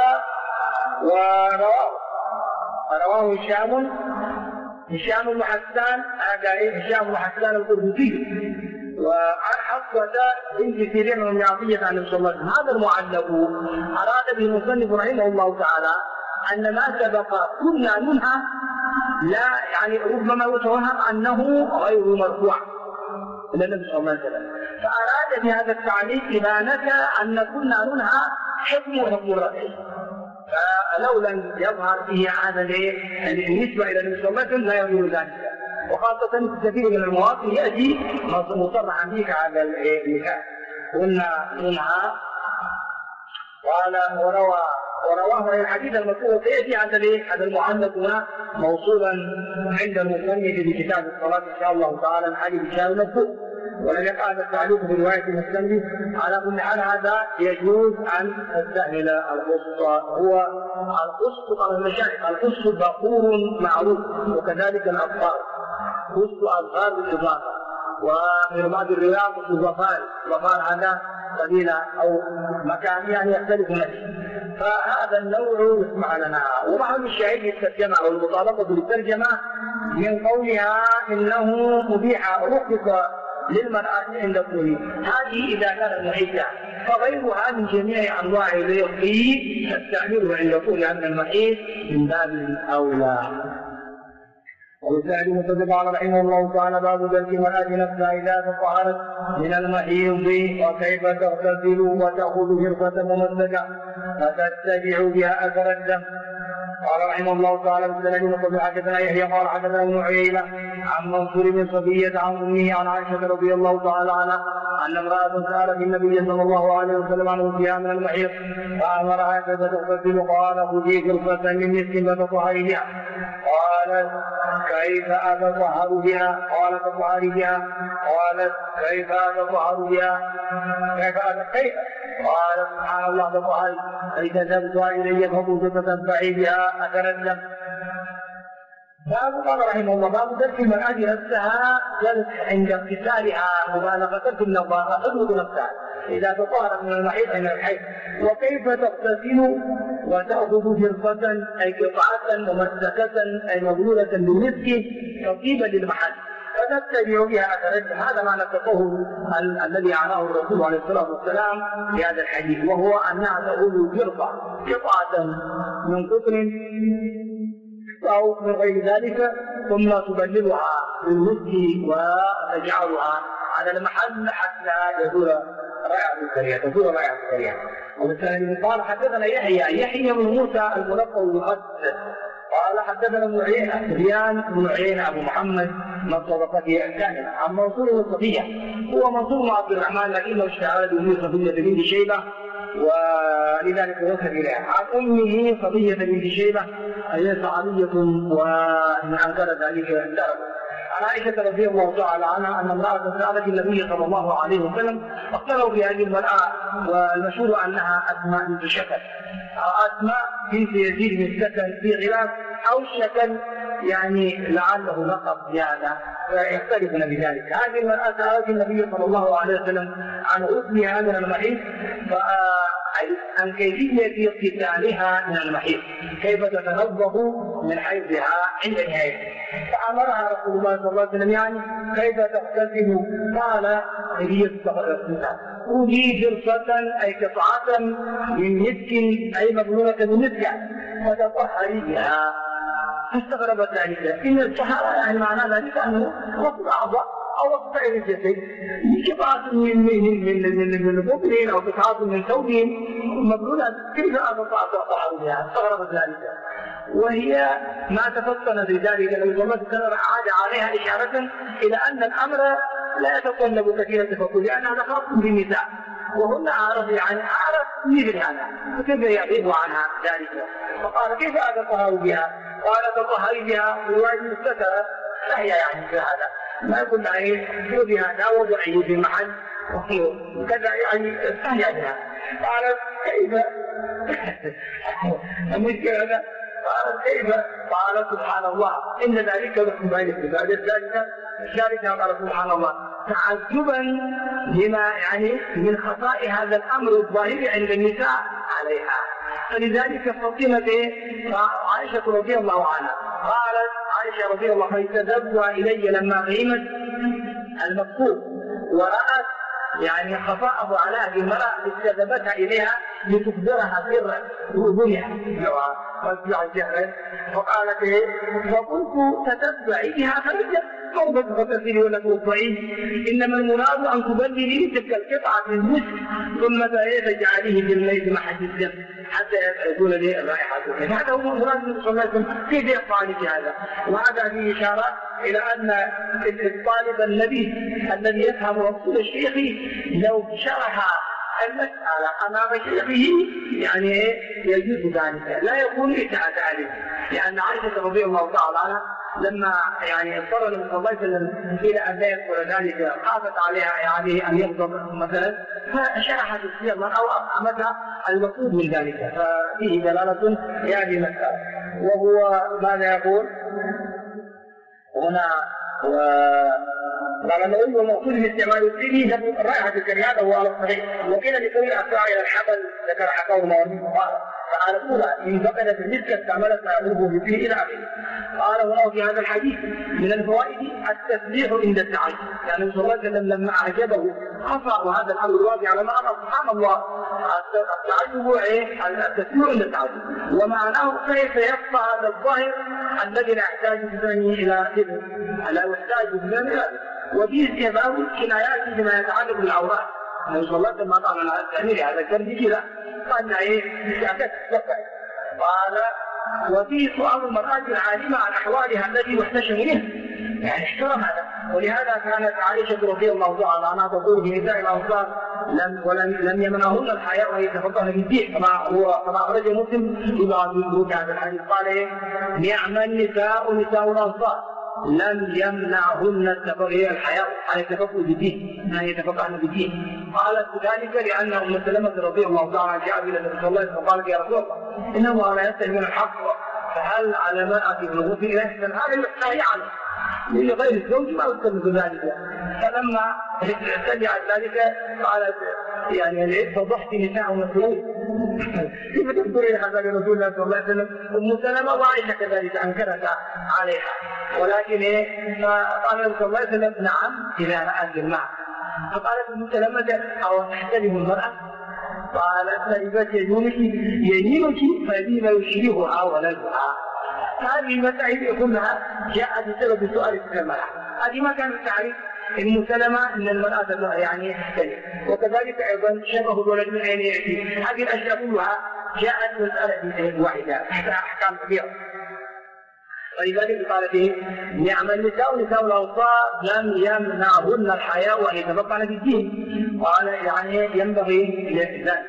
رواه هشام بن حسان، هشام بن حسان القرظي، وعن حفصة بنت سيرين بن عطية عن النبي صلى الله عليه وسلم. هذا المعلق أراد به المصنف رحمه الله تعالى أن ما سبق كنا ننهى لا يعني ربما يتوهم أنه غير مرفوع إلى النبي صلى الله عليه وسلم، فأراد بهذا التعليق إبانة أن كنا ننهى حكم الرفع، فلو لم يظهر فيه هذا النسبة إلى النبي صلى الله عليه وسلم لا يقول ذلك، وخاصة كثير من المواطن يأتي مصرحا به على النكاح. كنا ننهى. قال وروى ورواه الحديث المذكور سيأتي هذا المعلق هنا موصولا عند المصنف في كتاب الصلاة إن شاء الله تعالى الحديث بشار المذكور، ولم يقع هذا التعليق برواية المسلم. على كل حال هذا يجوز أن تستعمل القسط. هو القسط على المشايخ، القسط بخور معروف، وكذلك الأبخار، قسط أبخار بالإضافة، ومن بعض الروايات الظفار، ظفار هذا قبيلة أو مكان يعني يختلف نفسه. فهذا النوع يسمع لنا. ومعه الشاهد للترجمة أو المطالبة بالترجمة من قولها إنه مبيح رخص للمرأة عند الطهور، هذه إذا كانت محيطة، فغيرها من جميع أنواع الريق تستعمله عند الطهور، لأن المحيط من باب أولى. ويسأل مصدق على رحمه الله تعالى باب ذلك المرأة نفسها إذا تطهرت من المحيض وكيف تغتسل وتأخذ فرقة ممزقة فتتبع بها أثر الدم. قال رحمه الله تعالى بالسند مصدق حدثنا يحيى قال حدثنا ابن عيينة عن منصور بن صفية عن أمه عن عائشة رضي الله تعالى عنها أن امرأة سألت النبي صلى الله عليه وسلم عن أختها من المحيض فأمرها كيف تغتسل قال خذي فرقة من مسك فتطهري بها. قالت كيف أتطهر بها؟ قال تطهري بها. قالت كيف أتطهر بها؟ كيف؟ قال سبحان الله تطهري. فكتبت إلي فقلت تتبعي بها أثر الدم. قال رحمه الله باب ترك المرأة نفسها عند اغتسالها مبالغة في النظافة، تطلق نفسها إذا تطهرت من المحيض من الحيض، وكيف تغتسل وتأخذ فرقة أي قطعة ممسكة أي مبلولة بالمسك تطيبا للمحل فتتبع بها أثر الدم. هذا معنى التطهر الذي عناه الرسول عليه الصلاة والسلام في هذا الحديث، وهو أنها تأخذ فرقة قطعة من قطن أو من غير ذلك ثم تبللها بالمسك وتجعلها على المحل حتى يزول رائحة الكريهة. وبالتالي قال حدثنا يحيى بن موسى الملقب بقد قال حدثنا ابن عيينة سفيان بن عيينة أبو محمد من طبقته الثانية عن منصور بن صفية، هو منصور بن عبد الرحمن لكنه اشتهر بن صفية بنت شيبة ولذلك وصل إليها. عن أمه صفية بنت شيبة هي صحابية ومن أنكر ذلك الدرب. عن عائشة رضي الله تعالى عنها أن امرأة سألت النبي صلى الله عليه وسلم اختلوا في هذه المرأة، والمشهور أنها أسماء بنت شكل، أسماء بنت يزيد بن سكن في خلاف أو شكل يعني لعله لقب زيادة فيختلفون بذلك. هذه المرأة سألت النبي صلى الله عليه وسلم عن أذنها من المحيط عن كيفية اغتسالها من المحيط، كيف تتنظف من حيضها عند نهايته. فأمرها رسول الله صلى الله عليه وسلم يعني كيف تغتسل؟ قال كيفية الاغتسال خذي فرصة أي قطعة من مسك أي مبلولة بمسك فتطهري بها. فاستغربت ذلك، إن الطهارة يعني معنى ذلك أنه وصف الأعضاء أو وصف سائر الجسد، قطعة من بطن أو قطعة من ثوب مبلولة، كيف تطهر بها؟ استغربت ذلك، وهي ما تفطنت لذلك لو عاد عليها إشارة إلى أن الأمر لا يتطلب كثير التفكر، لأنها خاص بالنساء وهن عارف يعني عارف مثل هذا، فكيف يعرف عنها ذلك؟ فقال كيف أتطهر بها؟ قال تطهري بها رواية مستترة، فهي يعني في هذا ما يكون عليه خذي هذا وضعيه في محل كذا يعني سهل بها. قالت كيف؟ المشكلة هذا قالت كيف؟ قالت سبحان الله إن ذلك لكم بين العباد. الثالثة قال سبحان الله تعجبا لما يعني من خطأ هذا الأمر الظاهر عند النساء عليها. فلذلك فطنت عائشة رضي الله عنها قالت عائشة رضي الله عنها فاستدبوا إلي لما غيمت المكتوب ورأت يعني خطأه على هذه المرأة استجابتها إليها لتخبرها سرا بأذنها فقالت فقلت تتبعي بها فرجت موضة فتسيري ولا توضعين، إنما المراد أن تبللي تلك القطعة من المسك ثم تجعليه بالليل محل الدم حتى يكون له الرائحة. هذا هو المراد من صلى الله عليه وسلم كيف يفعل في هذا. وهذا فيه إشارة إلى أن الطالب النبي الذي يفهم رسول الشيخ لو شرح المسألة أمام شيخه يعني يجوز ذلك، لا يكون إساءة عليه، لأن عائشة رضي الله تعالى عنها لما يعني اضطر النبي صلى الله عليه وسلم إلى أن لا يذكر ذلك خافت عليها يعني أن يغضب مثلا، فشرحت فيها المرأة وأفهمتها المقصود من ذلك، ففيه دلالة في هذه المسألة. وهو ماذا يقول هنا؟ قال النووي ومقصود باستعمال السيدي رائحة الكريات وهو على الصحيح، وقيل لكون الأفعال إلى الحبل ذكر حكاه الموارد فقال الأولى إن فقدت المسك استعملت يعرفه فيه إلى آخره. قال هنا في هذا الحديث من الفوائد التسبيح عند التعجب، يعني صلى الله عليه وسلم لما أعجبه خفى هذا الأمر الواقع على معنى سبحان الله التعجب التسبيح عند التعجب، ومعناه كيف يبقى هذا الظاهر الذي لا يحتاج بذهنه إلى ذكر، لا يحتاج بذهنه إلى ذكر. وفي استهباب كنايات بما يتعلق بالعورات، النبي صلى الله عليه وسلم قال على التأمير هذا الكلام كذا قال قال وفي سؤال المرأة العالمة عن أحوالها التي يحتشم منها، يعني احترم هذا. ولهذا كانت عائشة رضي الله تعالى عنها تقول في نساء الأنصار لم يمنعهن الحياء ويتفقهن في الدين، كما أخرج مسلم في بعض هذا الحديث قال نعم النساء نساء الأنصار لم يمنعهن الحياء عن التفقه بالدين، أن يتفقهن بالدين. قالت ذلك لأن أم سلمة رضي الله تعالى عنها جاء إلى النبي صلى الله عليه وسلم قالت يا رسول الله إنه لا يستحي من الحق، فهل على المرأة بالغسل يحسن؟ هذا يستحي عنه لغير الزوج ما يستحي ذلك. فلما سمعت ذلك قالت يعني فضحت نساء مسؤول كيف تنظرين هذا لرسول الله صلى الله عليه وسلم؟ أم سلمة وعائشة كذلك أنكرت عليها، ولكن قال النبي صلى الله عليه وسلم نعم إذا رأت الماء. فقالت أم سلمة أو تحتلم المرأة؟ قالت تربت يمينك فبما يشبهها ولدها. هذه المسائل كلها جاءت بسبب سؤال تلك المرأة، هذه ما كانت تعرف أم سلمة أن المرأة يعني تحتلم، وكذلك أيضا شبه الولد من أين يأتي. هذه الأشياء كلها جاءت مسألة واحدة تحت أحكام كبيرة. ولذلك قال فيه نعم النساء نساء الأنصار لم يمنعهن الحياء أن يتفقهن في الدين، قال يعني ينبغي ذلك.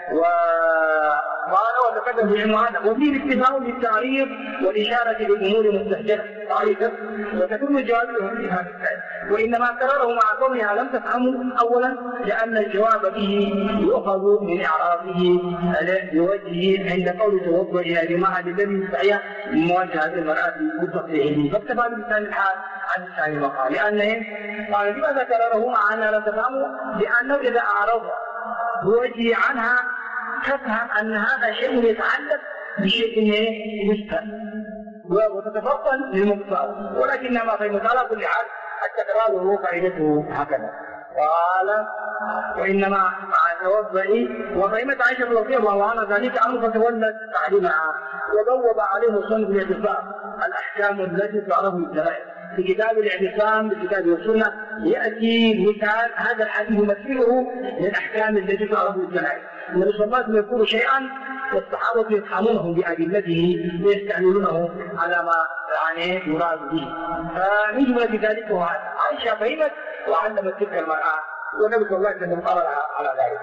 وقال وتقدم بالعنوان وفيه الاكتفاء بالتعريض والإشارة للأمور المستهجنة تعريفا وتكون جوابهم في هذا السؤال، وإنما كرره مع كونها لم تفهموا أولا لأن الجواب به يؤخذ من إعرابه بوجهه عند قول توضئ لمعهد الذي يستطيع مواجهة المرأة بالتصريح، فاكتفى بلسان الحال عن لسان المقال، لأنه قال لماذا كرره مع أنها لم تفهموا؟ لأنه إذا أعرض بوجهه عنها تفهم أن هذا شيء يتعلق بشيء يفهم وتتفطن للمقصود، ولكنما فهمت على كل حال التكرار هو فائدته هكذا. قال وإنما مع توضئ وفهمت عائشة رضي الله عنها ذلك أمر فتولت تعليمها وبوب عليه مصنف الاعتصام الأحكام التي تعرف بالدلائل في كتاب الاعتصام بالكتاب والسنة يأتي مثال هذا الحديث يمثله للأحكام التي تعرف بالدلائل. النبي صلى الله عليه وسلم يقول شيئا والصحابة يفهمونه بأدلته ويستعملونه على ما يعني يراد به، فمن جملة ذلك عائشة فهمت وعلمت تلك المرأة والنبي صلى الله عليه وسلم قال على ذلك.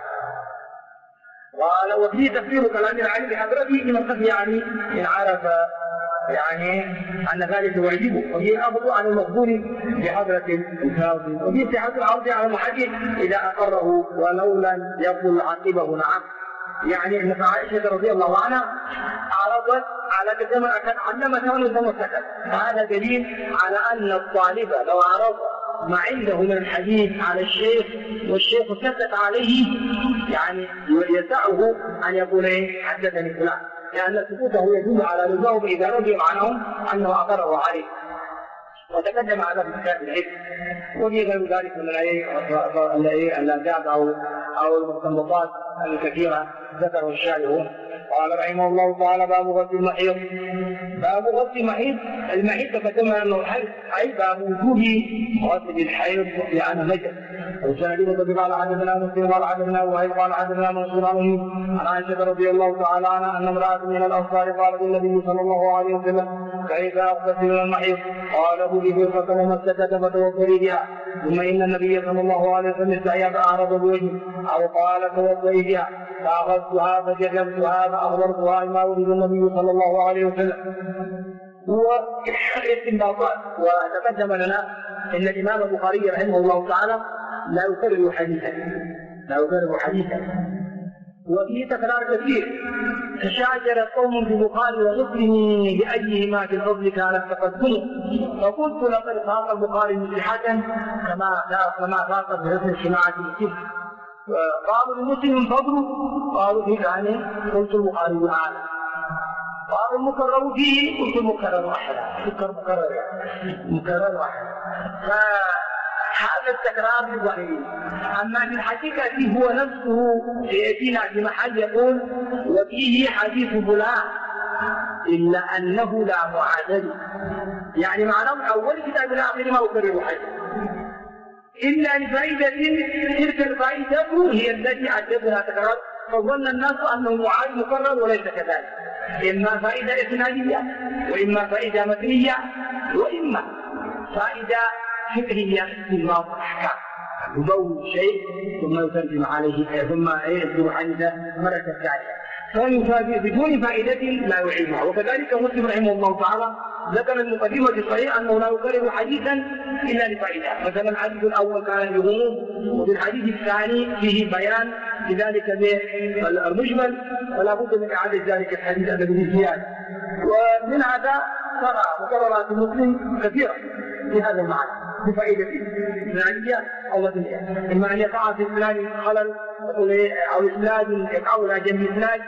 قال وفيه تفسير كلام العلم بحضرته لمن خفي يعني إن عرف يعني أن ذلك واجبه، وفيه الأفضل عن المقبول بحضرة الكاظم، وفيه صحة العرض على المحدث إذا أقره ولو لم يقل عقبه نعم، يعني أن عائشة رضي الله عنها عرضت على كما علمتها ونظم السكت، فهذا دليل على أن الطالب لو عرض ما عنده من الحديث على الشيخ والشيخ سكت عليه يعني يسعه أن يقول حدثني فلان، لأن سكوته يدل على رضاه إذا رضي عنهم أنه أقره عليه، وتقدم هذا في كتاب العلم. وفي غير ذلك من الآداب أو المستنبطات الكثيرة ذكره الشارح. قال رحمه الله تعالى باب غسل المحيض. باب غسل المحيض تقدم أنه الحيض أي باب وجوب غسل الحيض لأنه نجس. والسند قال حدثنا مسلم قال حدثنا وهيب قال حدثنا منصور عن عائشة رضي الله تعالى عنها أن امرأة من الأنصار قالت للنبي صلى الله عليه وسلم كيف أغتسل من المحيض؟ قال خذي فرقة ومسكة فتوضئي بها. ثم إن النبي صلى الله عليه وسلم استحيا فأعرض بوجهه أو قال توضئي بها فأخذتها فجربتها فأخبرتها ما ولد النبي صلى الله عليه وسلم. هو الاستنباطات. وتقدم لنا أن الإمام البخاري رحمه الله تعالى لا يكرر حديثا وفيه تكرار كثير. تشاجر قوم في البخاري ومسلم بأيهما في الفضل كان التقدم، فقلت لقد فاق البخاري مسلحة كما فاق بحسن الصناعة الكبر. قالوا لمسلم فضل، قالوا في ثاني قلت البخاري أعلم. قالوا المكرر فيه، قلت المكرر أحلى. مكرر أحلى. هذا التكرار في الظاهرين. أما في الحقيقة هو نفسه سيأتينا في محل يقول وفيه حديث فلان إلا أنه لا معادل، يعني معناه أول كتاب الآخر ما أكرر حديث إلا لفائدة، تلك الفائدة هي التي عجبها تكرار، فظن الناس أنه معاد مكرر وليس كذلك. إما فائدة إسنادية وإما فائدة متنية وإما فائدة فقهية في الموضوع الأحكام، يضوي شيء ثم يترجم عليه ثم يذكر حديثه مرة ثانية بدون فائدة لا يعيبها. وكذلك مسلم رحمه الله تعالى ذكر المقدمة الصحيحة أنه لا يكرر حديثا إلا لفائدة. مثلا الحديث الأول كان الغموض، وفي الحديث الثاني فيه بيان لذلك المجمل، فلا بد من إعادة ذلك الحديث الذي فيه زيادة. ومن هذا ترى مكررات المسلم كثيرة في هذا المعنى بفائدة إسنادية أو متنية، إما أن يقع في إسناد خلل أو إسناد يقع إلى جنب إسناد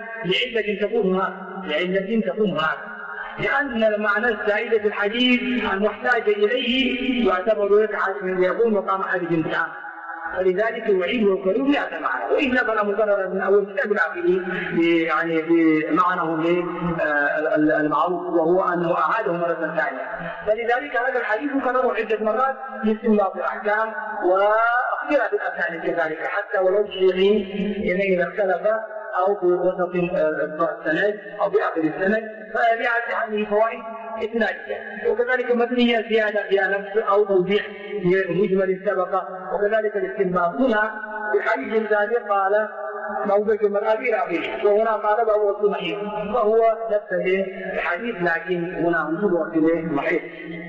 لعلة تكون هناك، لأن معنى الزائدة في الحديث المحتاج إليه يعتبر يكون مقام حديث انتهى، فلذلك يعيد ويكرر بهذا المعنى. وإلا فلا مكرر من أول كتاب العقيدة يعني بمعناه المعروف وهو أنه أعاده مرة ثانية. فلذلك هذا الحديث كرره عدة مرات في استنباط الأحكام واختلاف الأسانيد كذلك، حتى ولو الشيخين إذا اختلف أو في وسط السند أو في آخر السند فبيعت عنه فوائد إسنادية. وكذلك متنية زيادة فيها نفس أو توضيح مجمل السبقة. وكذلك الاستنباط هنا في الحديث السابق قال موضع المرأة إلى آخره، وهنا قال باب وقت المحيط، فهو نفس الحديث لكن هنا وجود وقت المحيط.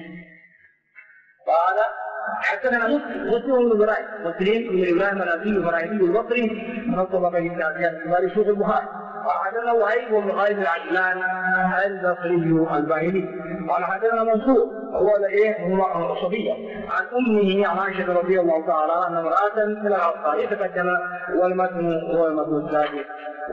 قال حدثنا مسلم بن إبراهيم الأزدي الفراهيدي البصري من الطبقة الثالثة كبار شيوخ البخاري. وحدثنا وهيب بن خالد العجلان البصري الباهلي. قال حدثنا منصور هو صبية عن أمه عن عائشة رضي الله تعالى عنها أن امرأة من الأنصار يتقدم والمتن السابق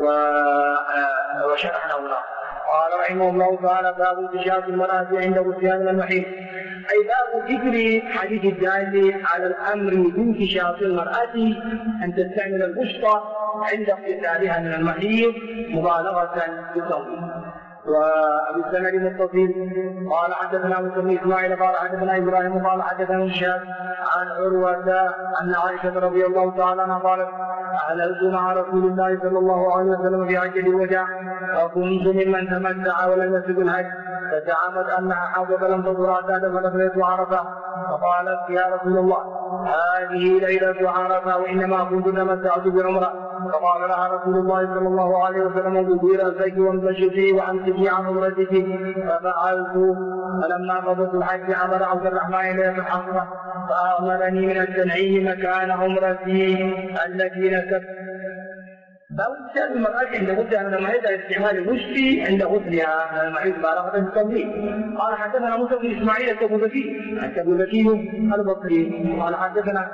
وشرحنا الله. قال رحمه الله تعالى باب انتشار المرأة عند غسلها من المحيط، أي باب ذكر حديث الدال على الأمر بانتشار المرأة أن تستعمل الوسطى عند اغتسالها من المحيط مبالغة في التوضيح. وبالسند المتصل قال حدثنا موسى بن اسماعيل قال حدثنا ابراهيم قال حدثنا هشام عن عروة ان عائشة رضي الله تعالى عنها قالت أهللت مع رسول الله صلى الله عليه وسلم في حجة الوداع وكنت ممن تمتع ولم يسلك الحج، فزعمت انها حاضت لم تزر حتى دخلت عرفة، فقالت يا رسول الله هذه ليلة عرفة وانما كنت تمتعت بعمرة، فقال لها رسول الله صلى الله عليه وسلم بدير راسك وانتشفي وامسكي عن عمرتك، ففعلت. فلما قضيت الحج عبر عبد الرحمن ليله الحصره فامرني من التنعيم مكان عمرتي التي نسبت. باب انتشار المرأة عند غسلها من المحيط استعمال الوسطى عند غسلها من المحيط مبالغة في التوضيح. قال حدثنا موسى بن اسماعيل التبوذكي البصري قال حدثنا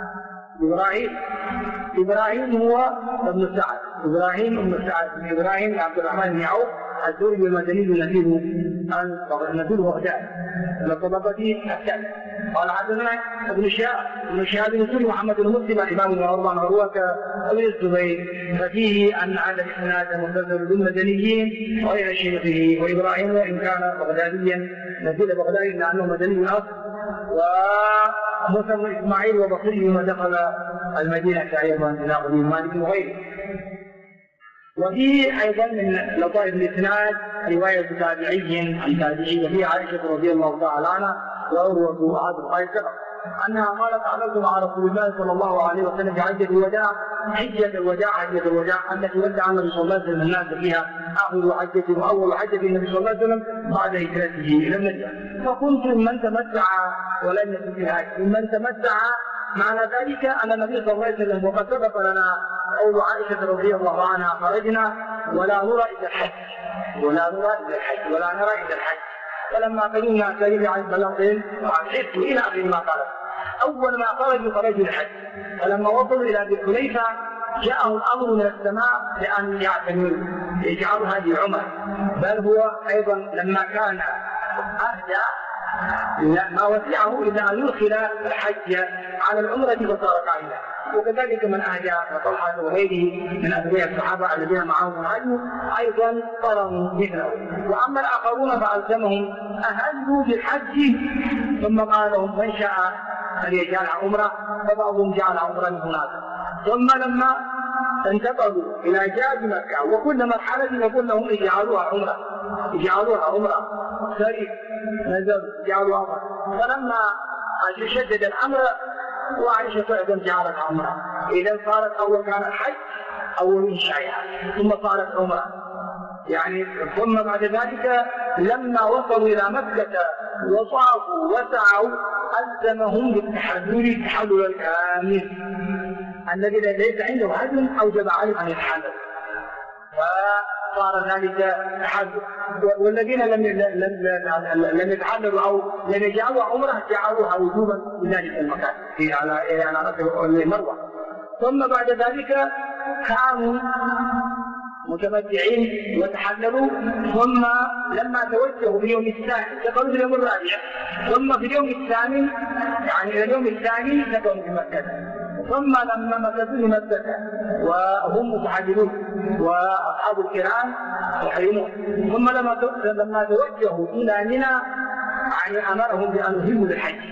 إبراهيم هو ابن سعد، إبراهيم بن عبد الرحمن بن عوف الدوري المدني نزيل بغداد من الطبقة الثالثة. قال حدثنا ابن شهاب بن سوري محمد بن مسلم الإمام بن عروة ابن الزبير، ففيه أن هذا الإسناد متصل بالمدنيين غير شيخه. وإبراهيم وإن كان بغداديا نزيل بغداد إلا أنه مدني الأصل. وموسى بن إسماعيل وبصري ما دخل المدينة أيضا بناقض مالك وغيره. وفي أيضا من لطائف الإسناد رواية تابعي عن تابعي وفي عائشة رضي الله تعالى عنها وعروة هذا القيصر أنها قالت عملت مع رسول الله صلى الله عليه وسلم في حجة الوداع التي ودع النبي صلى الله عليه وسلم الناس فيها آخر حجة وأول حجة النبي صلى الله عليه وسلم بعد هجرته إلى المدينة. فكنت من تمتع ولم يكن في الحج من تمتع. معنى ذلك أن النبي صلى الله عليه وسلم وقد سبق لنا قول عائشة رضي الله عنها خرجنا ولا نرى إلى الحج فلما قدمنا كريم عن بلغهم وعشت إلى آخر ما قالت. أول ما خرجوا الحج فلما وصلوا إلى ذي الحليفة جاءهم أمر من السماء بأن يعتمروا يجعلوا هذه عمرة، بل هو أيضا لما كان أهدى ما وسعه إلا أن يدخل الحج على العمرة فصار قائلا. وكذلك من أهدى وطلحة وغيره من أهدياء الصحابة الذين معهم هدوا أيضا صاروا مثله. وأما الآخرون فألزمهم أهلوا بالحج ثم قال لهم من شاء فليجعل عمرة، فبعضهم جعل عمرة هناك. ثم لما انتقلوا إلى جاد مكة وكل مرحلة يقول لهم اجعلوها عمرة سريع نزلوا جعلوها عمرة. فلما شدد الأمر وعائشة أيضا جعلت عمرة. إذا صارت أول كان الحج أول إنشائها ثم صارت عمرة يعني. ثم بعد ذلك لما وصلوا إلى مكة وصافوا وسعوا ألزمهم بالتحلل التحلل الكامل الذي ليس عنده هدم أوجب عليه أن يتحلل، فصار ذلك تحلل. والذين لم يتحللوا أو لم يجعلوا عمره جعلوها وجوبا في ذلك المكان على رأس المروة. ثم بعد ذلك كانوا متمتعين وتحللوا. ثم لما توجهوا في اليوم الثاني دخلوا في اليوم الرابع، ثم في اليوم الثاني يعني إلى اليوم الثاني دخلوا في مكة. ثم لما مكثوا مكة وهم متحللون وأصحاب الكرام محرمون، ثم لما توجهوا إلى منى يعني أمرهم بأن يهلوا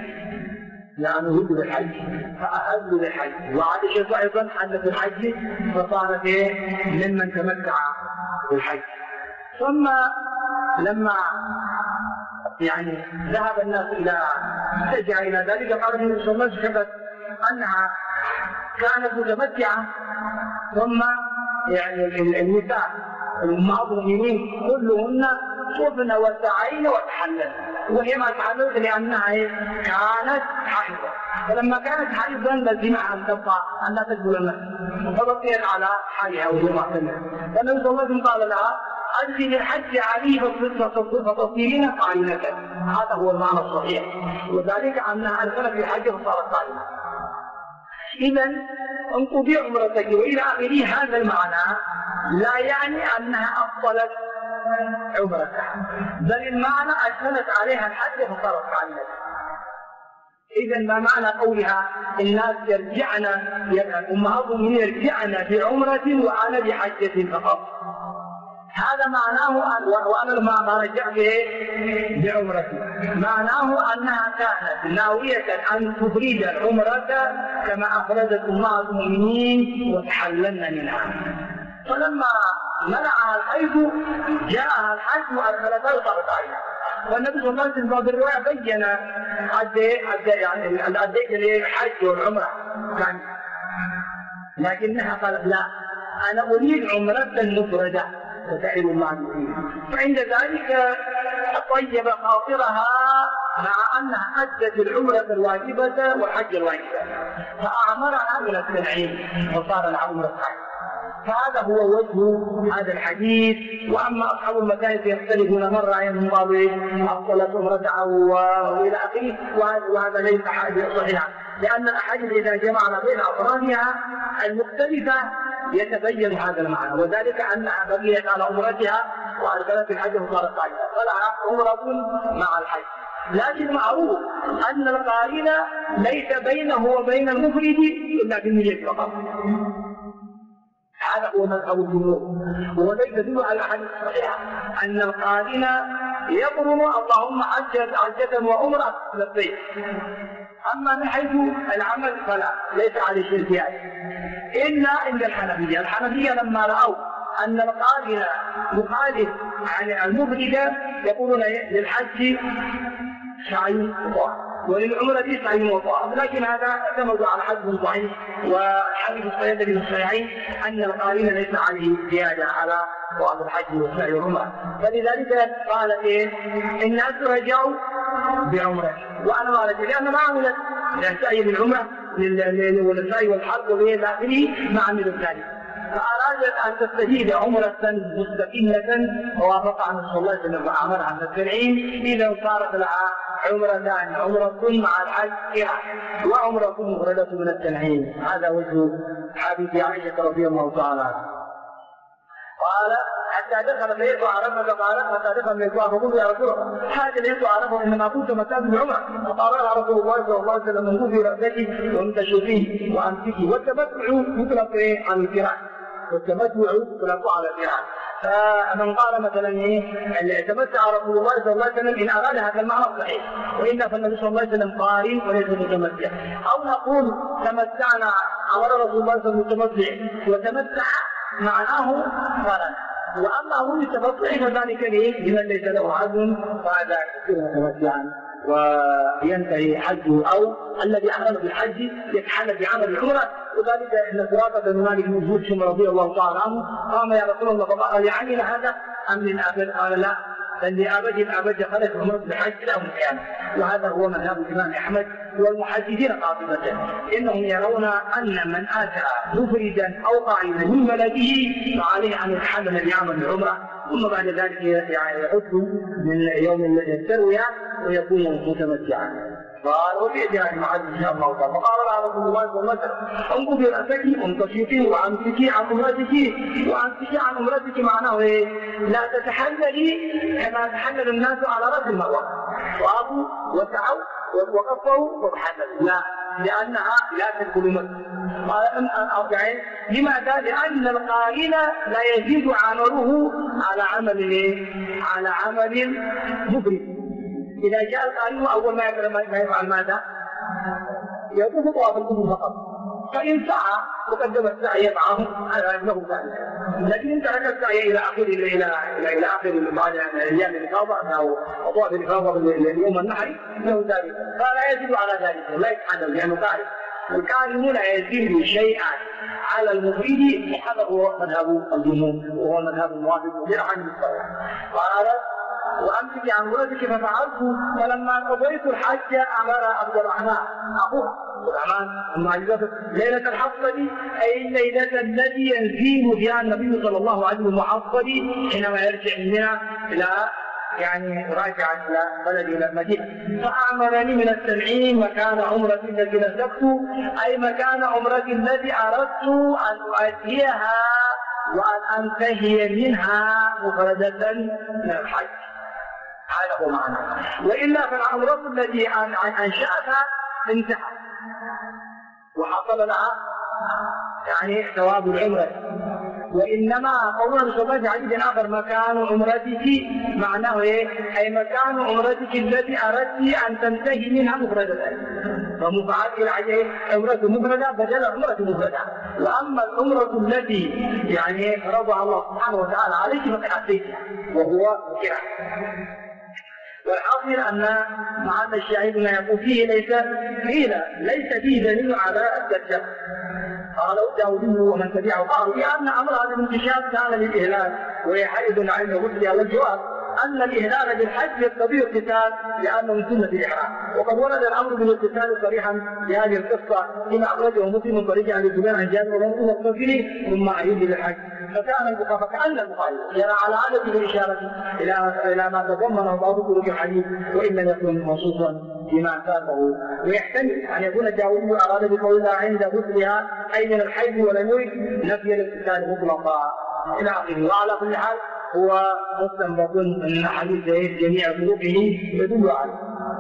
بالحج فأهلوا بالحج. وعائشة أيضا حلت الحج فصارت ممن تمتع بالحج. ثم لما يعني ذهب الناس إلى ذلك قال النبي صلى الله عليه وسلم أنها كانت متمتعة. ثم يعني النساء المؤمنين كلهن طفن وسعين وتحلل، وهي ما تحللت لأنها كانت حائضة. فلما كانت حائضا لزمها أن تبقى أن لا تدخل المسجد فبقيت على حالها وهي معتمرة. فالنبي صلى الله عليه وسلم قال لها أجل الحج عليه فتصيرين قائمة. هذا هو المعنى الصحيح، وذلك أنها أدخلت في الحج فصارت قائمة. إذا انقضي عمرتك وإلى آخره. هذا المعنى لا يعني أنها أبطلت عمرتها، بل المعنى أشهدت عليها الحج فصارت قائمة. إذا ما معنى قولها الناس يرجعن أمهاتهم يرجعن بعمرة وأنا بحجة فقط؟ هذا معناه وأنا لما رجع بعمرة معناه أنها كانت ناوية أن تفرد العمرة كما أفردت أمهات المؤمنين وتحللن منها. فلما منعها الحيض جاءها الحج وأدخلتها وصارت عينها. والنبي صلى الله عليه وسلم في الرواية بين قد ايه الحج والعمرة كان، لكنها قالت لا أنا أريد عمرة مفردة وتعب المعنى. فعند ذلك طيب خاطرها مع أنها أدت العمرة الواجبة والحج الواجبة فأعمرها من التنعيم وصار العمرة الحج. فهذا هو وجه هذا الحديث. وأما أصحاب المذاهب يختلفون مرة أنهم قالوا أبطلت عمرة وإلى آخره، وهذا ليس حديث صحيح، لأن الأحاديث إذا جمعنا بين أفرادها المختلفة يتبين هذا المعنى، وذلك أنها بقيت على عمرتها وأدخلت الحج وصارت قائمة فلها عمرة مع الحج. لكن معروف أن القارن ليس بينه وبين المفرد إلا بالنية فقط. هذا هو مذهب الجمهور، وذلك يدل على الأحاديث الصحيحة أن القارن يقرن اللهم حجة وعمرة لبيك. أما من حيث العمل فلا ليس عليه شيء إلا عند الحنفية. الحنفية لما رأوا أن القارن مخالف عن المفرد يقولون للحج سعي وطواف وللعمرة سعي وطواف، لكن هذا اعتمدوا على حديث ضعيف، والحديث الصحيح الذي في الصحيحين أن القارن ليس عليه زيادة على طواف الحج والسعي والعمرة، فلذلك قال الناس رجعوا بعمرة وأنا ما رجعت لأن ما عملت السعي بالعمرة والسعي والحج وغير آخره ما عملوا ذلك، فأرادت أن تستجيب عمرة مستقلة ووافق عن رسول الله صلى الله عليه وسلم وأمرها عن التنعيم، إذا صارت لها عمرتان، عمرة مع الحج وعمرة مفردة من التنعيم. هذا وجه حديث عائشة رضي الله تعالى عنها. قال حتى دخل بيت عرفة، قال حتى دخل بيت فقلت يا رسول الله هذا بيت عرفة إنما كنت مكان بعمرة، فقال لها رسول الله صلى الله عليه وسلم من في رأسك ومن تشوفيه وأمسك، والتمتع يطلق عن الفراش، والتمتع يطلق على الفراش. فمن قال مثلا تمتع رسول الله صلى الله عليه وسلم إن أراد هذا المعنى الصحيح، وإلا فالنبي صلى الله عليه وسلم قارن وليس متمتع، أو نقول تمتعنا أمر رسول الله صلى الله عليه وسلم متمتع وتمتع معناه قرن، واما هو التمتع فذلك لمن ليس له عزم فهذا يصير متمتعا وينتهي حجه، او الذي احرم بالحج يتحلل بعمل العمره. وذلك ان سراقه بن مالك بن جدشم رضي الله تعالى عنه قام يا رسول الله فقال لعمل هذا ام للابد؟ قال لا، بل لابد الابد خلت عمره بالحج له القيامه. وهذا هو مذهب الامام احمد والمحدثين قاطبه، انهم يرون ان من اتى مفردا او قائما من بلده فعليه ان يتحلل بعمل العمره، ثم بعد ذلك يحج من يوم الترويه ويكون متمتعا. قال وفي يعني معاذ ان شاء الله تعالى، فقال لها رسول الله صلى الله عليه وسلم انقضي راسك وانتصفي وامسكي عن عمرتك، وامسكي عن عمرتك معناه لا تتحللي كما تحلل الناس على راس المروه، وابوا وسعوا وقفوا وتحللوا، لا، لانها لا تدخل مكه. قال أرجعين لماذا؟ لأن القارن لا يزيد عمله على عمل مفرد. إذا جاء القارن أول ما يفعل ماذا؟ يطوف طواف القدوم فقط، فإن سعى وقدم السعي معه له ذلك، لكن إن ترك السعي إلى آخر بعد أيام الإفاضة أو طواف الإفاضة اليوم النحر له ذلك، فلا يزيد على ذلك، لا يتحدث لأنه قارن. والقارن لا يزيد شيئا على المفرد، وهذا هو مذهب الجمهور وهو مذهب الموافق عن الصحيح. قال وأمسك عن عمرتك ففعلت، فلما قضيت الحج أمر عبد الرحمن أخوه عبد الرحمن ليلة الحصة، أي الليلة التي ينزل فيها النبي صلى الله عليه وسلم محصة حينما يرجع منها إلى راجع إلى بلد إلى المدينة، فأعمرني من التنعيم مكان عمرتي التي نسكت، أي مكان عمرتي التي أردت أن أؤديها وأن أنتهي منها مفردة من الحج. هذا هو معنى، وإلا فالعمرة التي أنشأتها انتهت وحصل لها ثواب العمرة، وإنما قولنا بصفة حديث آخر مكان عمرتك معناه أي مكان عمرتك التي أردت أن تنتهي منها مفردة، فمفعل إلى عمرة مفردة بدل عمرة مفردة. وأما العمرة التي فرضها الله سبحانه وتعالى عليك فقد أتيتها وهو مكرا. والحاصل أن معنى الشاهد ما يقول فيه ليس فيه دليل على التجربة. قال داودي ومن تبعه قالوا لأن أمر هذا الانتشاب كان للإهلال، وهي حيث عند مسلم على الجواب أن الإهلال بالحج يقتضي القتال لأنه من سنة الإحرام، وقد ورد الأمر بالاقتتال صريحا بهذه القصة فيما أخرجه مسلم من طريق عن الزبير عن جابر ولم يقتتل ثم أعيد للحج. فكأن البخاري يرى على عادة الإشارة إلى ما تضمنه بعض طرق الحديث وإن لم يكن منصوصا بما فاته، ويحتمل أن يكون الداودي أراد بقولها عند غسلها أي من الحيض ولم يرد نفي الاقتتال مطلقا إلى آخره. وعلى كل حال هو مستنبط من حديث جميع طرقه يدل عليه.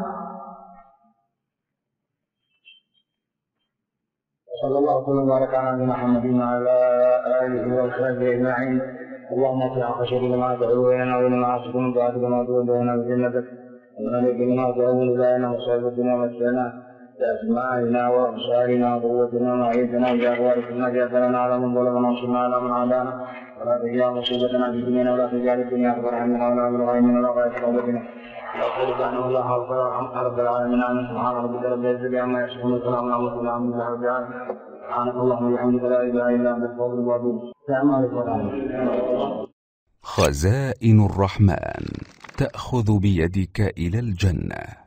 صلى الله وسلم وبارك على نبينا محمد وعلى آله وصحبه أجمعين. اللهم اصلح خشيتك ما تدعو إلينا وإلى معاصيك من طاعتك ما تودعنا بجنتك ونعوذ بما تعوذ بنا وصحب الدنيا والسنة بأسمائنا وأبصارنا وقوتنا وعيدنا بأقوالنا جاءتنا على من ظلمنا وانصرنا على من عادانا ولا تجعل مصيبتنا في ديننا ولا تجعل الدنيا أكبر همنا ولا مبلغ علمنا ولا غاية رغبتنا وأسألك أنه الله أكبر رب العالمين آمين سبحان ربك رب العزة عما يصفون وسلام على المرسلين والحمد لله رب العالمين سبحانك اللهم وبحمدك لا إله إلا أنت أستغفرك وأتوب إليك. السلام عليكم ورحمة الله. خزائن الرحمن تأخذ بيدك إلى الجنة.